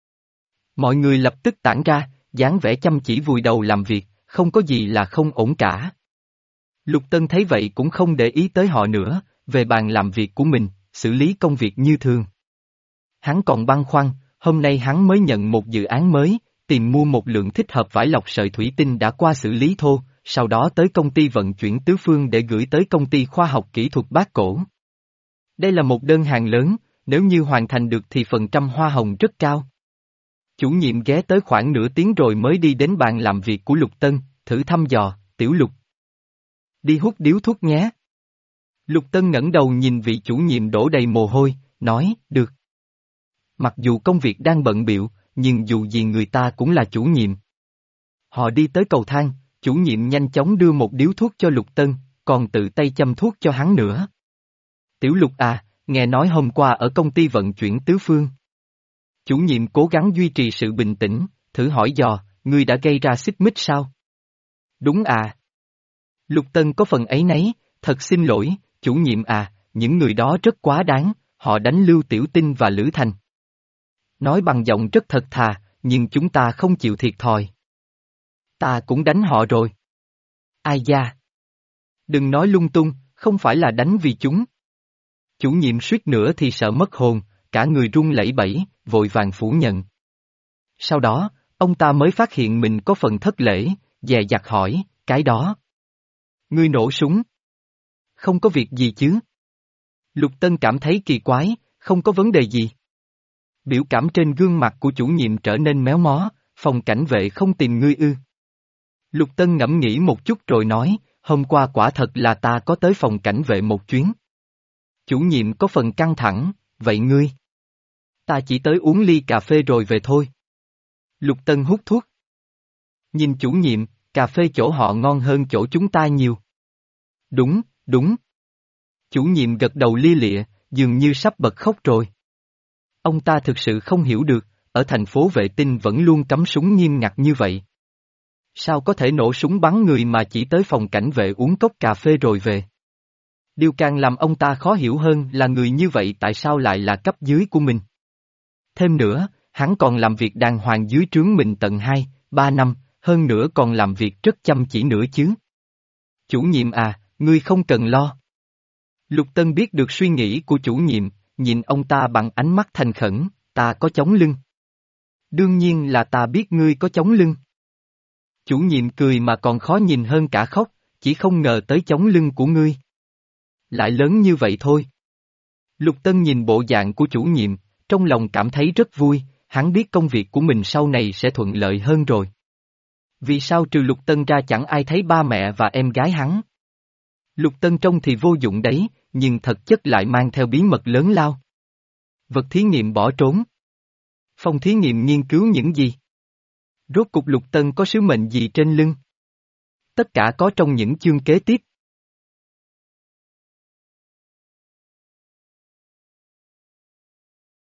Mọi người lập tức tản ra, dáng vẻ chăm chỉ vùi đầu làm việc, không có gì là không ổn cả. Lục Tân thấy vậy cũng không để ý tới họ nữa, về bàn làm việc của mình, xử lý công việc như thường. Hắn còn băn khoăn, hôm nay hắn mới nhận một dự án mới, tìm mua một lượng thích hợp vải lọc sợi thủy tinh đã qua xử lý thô, sau đó tới công ty vận chuyển tứ phương để gửi tới công ty khoa học kỹ thuật Bát Cổ. Đây là một đơn hàng lớn, nếu như hoàn thành được thì phần trăm hoa hồng rất cao. Chủ nhiệm ghé tới khoảng nửa tiếng rồi mới đi đến bàn làm việc của Lục Tân, thử thăm dò, Tiểu Lục. Đi hút điếu thuốc nhé. Lục Tân ngẩng đầu nhìn vị chủ nhiệm đổ đầy mồ hôi, nói, được. Mặc dù công việc đang bận bịu, nhưng dù gì người ta cũng là chủ nhiệm. Họ đi tới cầu thang, chủ nhiệm nhanh chóng đưa một điếu thuốc cho Lục Tân, còn tự tay châm thuốc cho hắn nữa. Tiểu Lục à, nghe nói hôm qua ở công ty vận chuyển tứ phương. Chủ nhiệm cố gắng duy trì sự bình tĩnh, thử hỏi dò, ngươi đã gây ra xích mích sao? Đúng à. Lục Tân có phần áy náy, thật xin lỗi, chủ nhiệm à, những người đó rất quá đáng, họ đánh Lưu Tiểu Tinh và Lữ Thành. Nói bằng giọng rất thật thà, nhưng chúng ta không chịu thiệt thòi. Ta cũng đánh họ rồi. Ai da? Đừng nói lung tung, không phải là đánh vì chúng. Chủ nhiệm suýt nữa thì sợ mất hồn, cả người run lẩy bẩy, vội vàng phủ nhận. Sau đó, ông ta mới phát hiện mình có phần thất lễ, dè dặt hỏi, cái đó. Ngươi nổ súng. Không có việc gì chứ? Lục Tân cảm thấy kỳ quái, không có vấn đề gì. Biểu cảm trên gương mặt của chủ nhiệm trở nên méo mó, phòng cảnh vệ không tìm ngươi ư. Lục Tân ngẫm nghĩ một chút rồi nói, hôm qua quả thật là ta có tới phòng cảnh vệ một chuyến. Chủ nhiệm có phần căng thẳng, vậy ngươi? Ta chỉ tới uống ly cà phê rồi về thôi. Lục Tân hút thuốc. Nhìn chủ nhiệm, cà phê chỗ họ ngon hơn chỗ chúng ta nhiều. Đúng, đúng. Chủ nhiệm gật đầu lia lịa, dường như sắp bật khóc rồi. Ông ta thực sự không hiểu được, ở thành phố vệ tinh vẫn luôn cấm súng nghiêm ngặt như vậy. Sao có thể nổ súng bắn người mà chỉ tới phòng cảnh vệ uống cốc cà phê rồi về? Điều càng làm ông ta khó hiểu hơn là người như vậy tại sao lại là cấp dưới của mình. Thêm nữa, hắn còn làm việc đàng hoàng dưới trướng mình tận hai, ba năm, hơn nữa còn làm việc rất chăm chỉ nữa chứ. Chủ nhiệm à, ngươi không cần lo. Lục Tân biết được suy nghĩ của chủ nhiệm, nhìn ông ta bằng ánh mắt thành khẩn, ta có chống lưng. Đương nhiên là ta biết ngươi có chống lưng. Chủ nhiệm cười mà còn khó nhìn hơn cả khóc, chỉ không ngờ tới chống lưng của ngươi. Lại lớn như vậy thôi. Lục Tân nhìn bộ dạng của chủ nhiệm, trong lòng cảm thấy rất vui, hắn biết công việc của mình sau này sẽ thuận lợi hơn rồi. Vì sao trừ Lục Tân ra chẳng ai thấy ba mẹ và em gái hắn? Lục Tân trông thì vô dụng đấy, nhưng thật chất lại mang theo bí mật lớn lao. Vật thí nghiệm bỏ trốn. Phòng thí nghiệm nghiên cứu những gì? Rốt cục Lục Tân có sứ mệnh gì trên lưng? Tất cả có trong những chương kế tiếp.